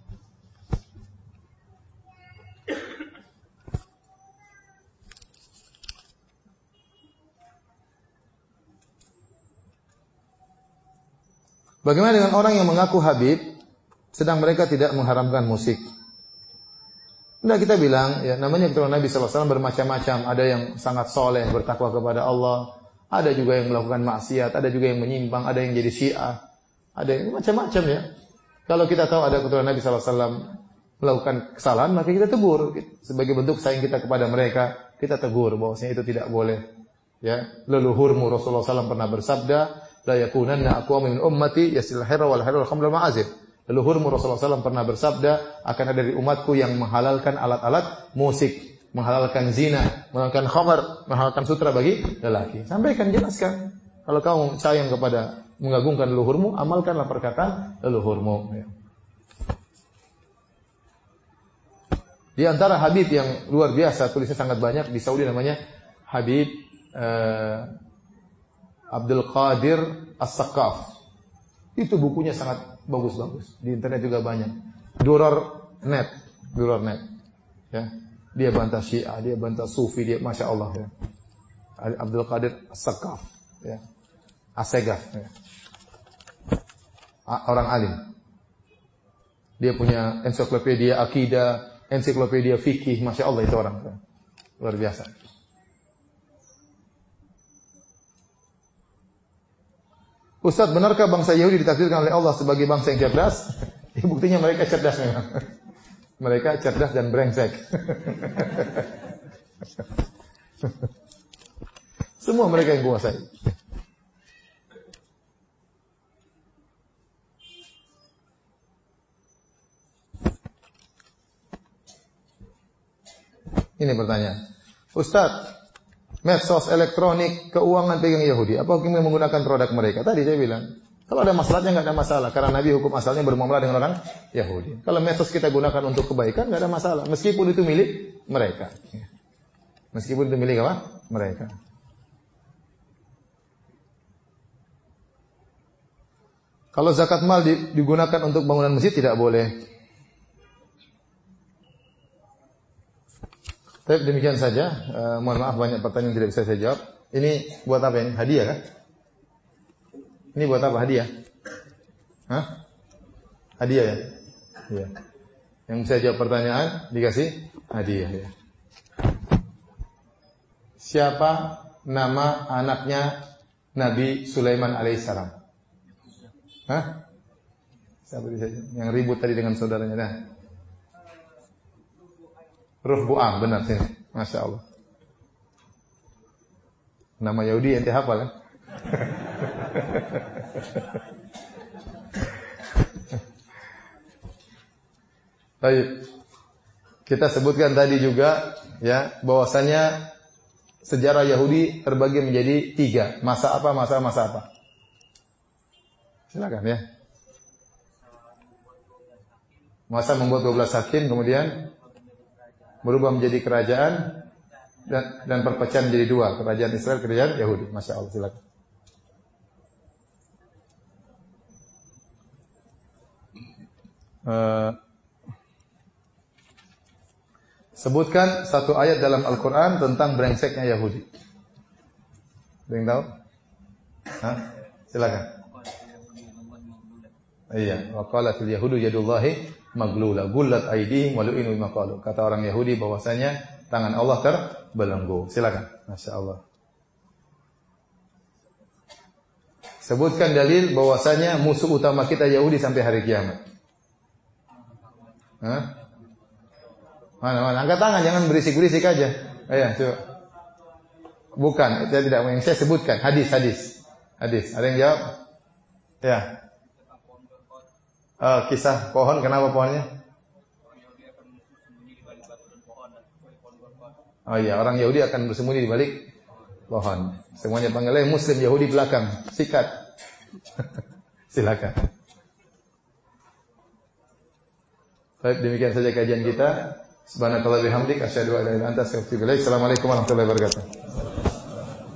Bagaimana dengan orang yang mengaku Habib sedang mereka tidak mengharamkan musik? Nah, kita bilang, ya namanya keturunan Nabi SAW bermacam-macam. Ada yang sangat soleh, bertakwa kepada Allah. Ada juga yang melakukan maksiat. Ada juga yang menyimpang. Ada yang jadi Syiah. Ada yang macam-macam ya. Kalau kita tahu ada keturunan Nabi SAW melakukan kesalahan, maka kita tegur. Sebagai bentuk sayang kita kepada mereka, kita tegur bahwasanya itu tidak boleh. Ya, leluhurmu Rasulullah SAW pernah bersabda, la yakunanna aqwamun min ummati yasil hira wal hira wal khamr wal ma'azif. Leluhurmu Rasulullah SAW pernah bersabda, akan ada dari umatku yang menghalalkan alat-alat musik, menghalalkan zina, menghalalkan khamar, menghalalkan sutra bagi lelaki. Sampaikan, jelaskan. Kalau kamu sayang kepada mengagungkan leluhurmu, amalkanlah perkataan leluhurmu. Di antara Habib yang luar biasa, tulisnya sangat banyak di Saudi, namanya Habib Abdul Qadir As-Saqqaf. Itu bukunya sangat bagus-bagus. Di internet juga banyak. Duror net. Ya. Dia bantah Syiah, dia bantah Sufi, dia Masya Allah ya. Abdul Qadir As-Saqqaf ya. As-Segaf ya. Orang alim. Dia punya ensiklopedia akidah, ensiklopedia fikih, Masya Allah itu orang ya. Luar biasa. Ustaz, benarkah bangsa Yahudi ditakdirkan oleh Allah sebagai bangsa yang cerdas? Ya, buktinya mereka cerdas memang. Mereka cerdas dan brengsek. Semua mereka yang kuasai. Ini pertanyaan. Ustaz, medsos, elektronik, keuangan pegang Yahudi. Apa hukumnya menggunakan produk mereka? Tadi saya bilang, kalau ada masalahnya nggak ada masalah. Karena Nabi hukum asalnya bermuamalah dengan orang Yahudi. Kalau medsos kita gunakan untuk kebaikan, nggak ada masalah. Meskipun itu milik mereka. Meskipun itu milik apa? Mereka. Kalau zakat mal digunakan untuk bangunan masjid tidak boleh. Tapi demikian saja. Mohon maaf banyak pertanyaan yang tidak bisa saya jawab. Ini buat apa ini? Hadiah kan? Ini buat apa? Hadiah? Hah? Hadiah ya? Iya. Yang saya jawab pertanyaan dikasih hadiah ya. Siapa nama anaknya Nabi Sulaiman alaihissalam? Hah? Siapa yang ribut tadi dengan saudaranya dah? Ruh Bu'am, benar sini. Masya Allah. Nama Yahudi ente hafal kan? Baik. Kita sebutkan tadi juga ya bahwasanya sejarah Yahudi terbagi menjadi 3. Masa apa? Silakan ya. Masa membuat 12 hakim, kemudian berubah menjadi kerajaan dan perpecahan menjadi 2, kerajaan Israel, kerajaan Yahudi. Masya Allah, silakan. Sebutkan satu ayat dalam Al-Quran tentang brengseknya Yahudi. Ada yang tahu? Hah? Silakan. Iya, wa qalatil yahudu yadullahi maglula gullat aydihim wa lu'inu bima qalu. Kata orang Yahudi bahwasanya tangan Allah terbelenggu. Silakan. Masya Allah. Sebutkan dalil bahwasanya musuh utama kita Yahudi sampai hari kiamat. Hah? Mana? Angkat tangan, jangan berisik-berisik aja. Ayo, coba. Bukan, itu tidak yang saya sebutkan. Hadis. Ada yang jawab? Ya. Kisah pohon, kenapa pohonnya? Oh iya, orang Yahudi akan bersembunyi di balik pohon. Semuanya panggilnya Muslim Yahudi belakang. Sikat. Silakan. Baik, demikian saja kajian kita. Subhanallahi wa bihamdihi asyhadu an la ilaha illa anta astaghfiruka wa atubu ilaik. Assalamualaikum warahmatullahi wabarakatuh.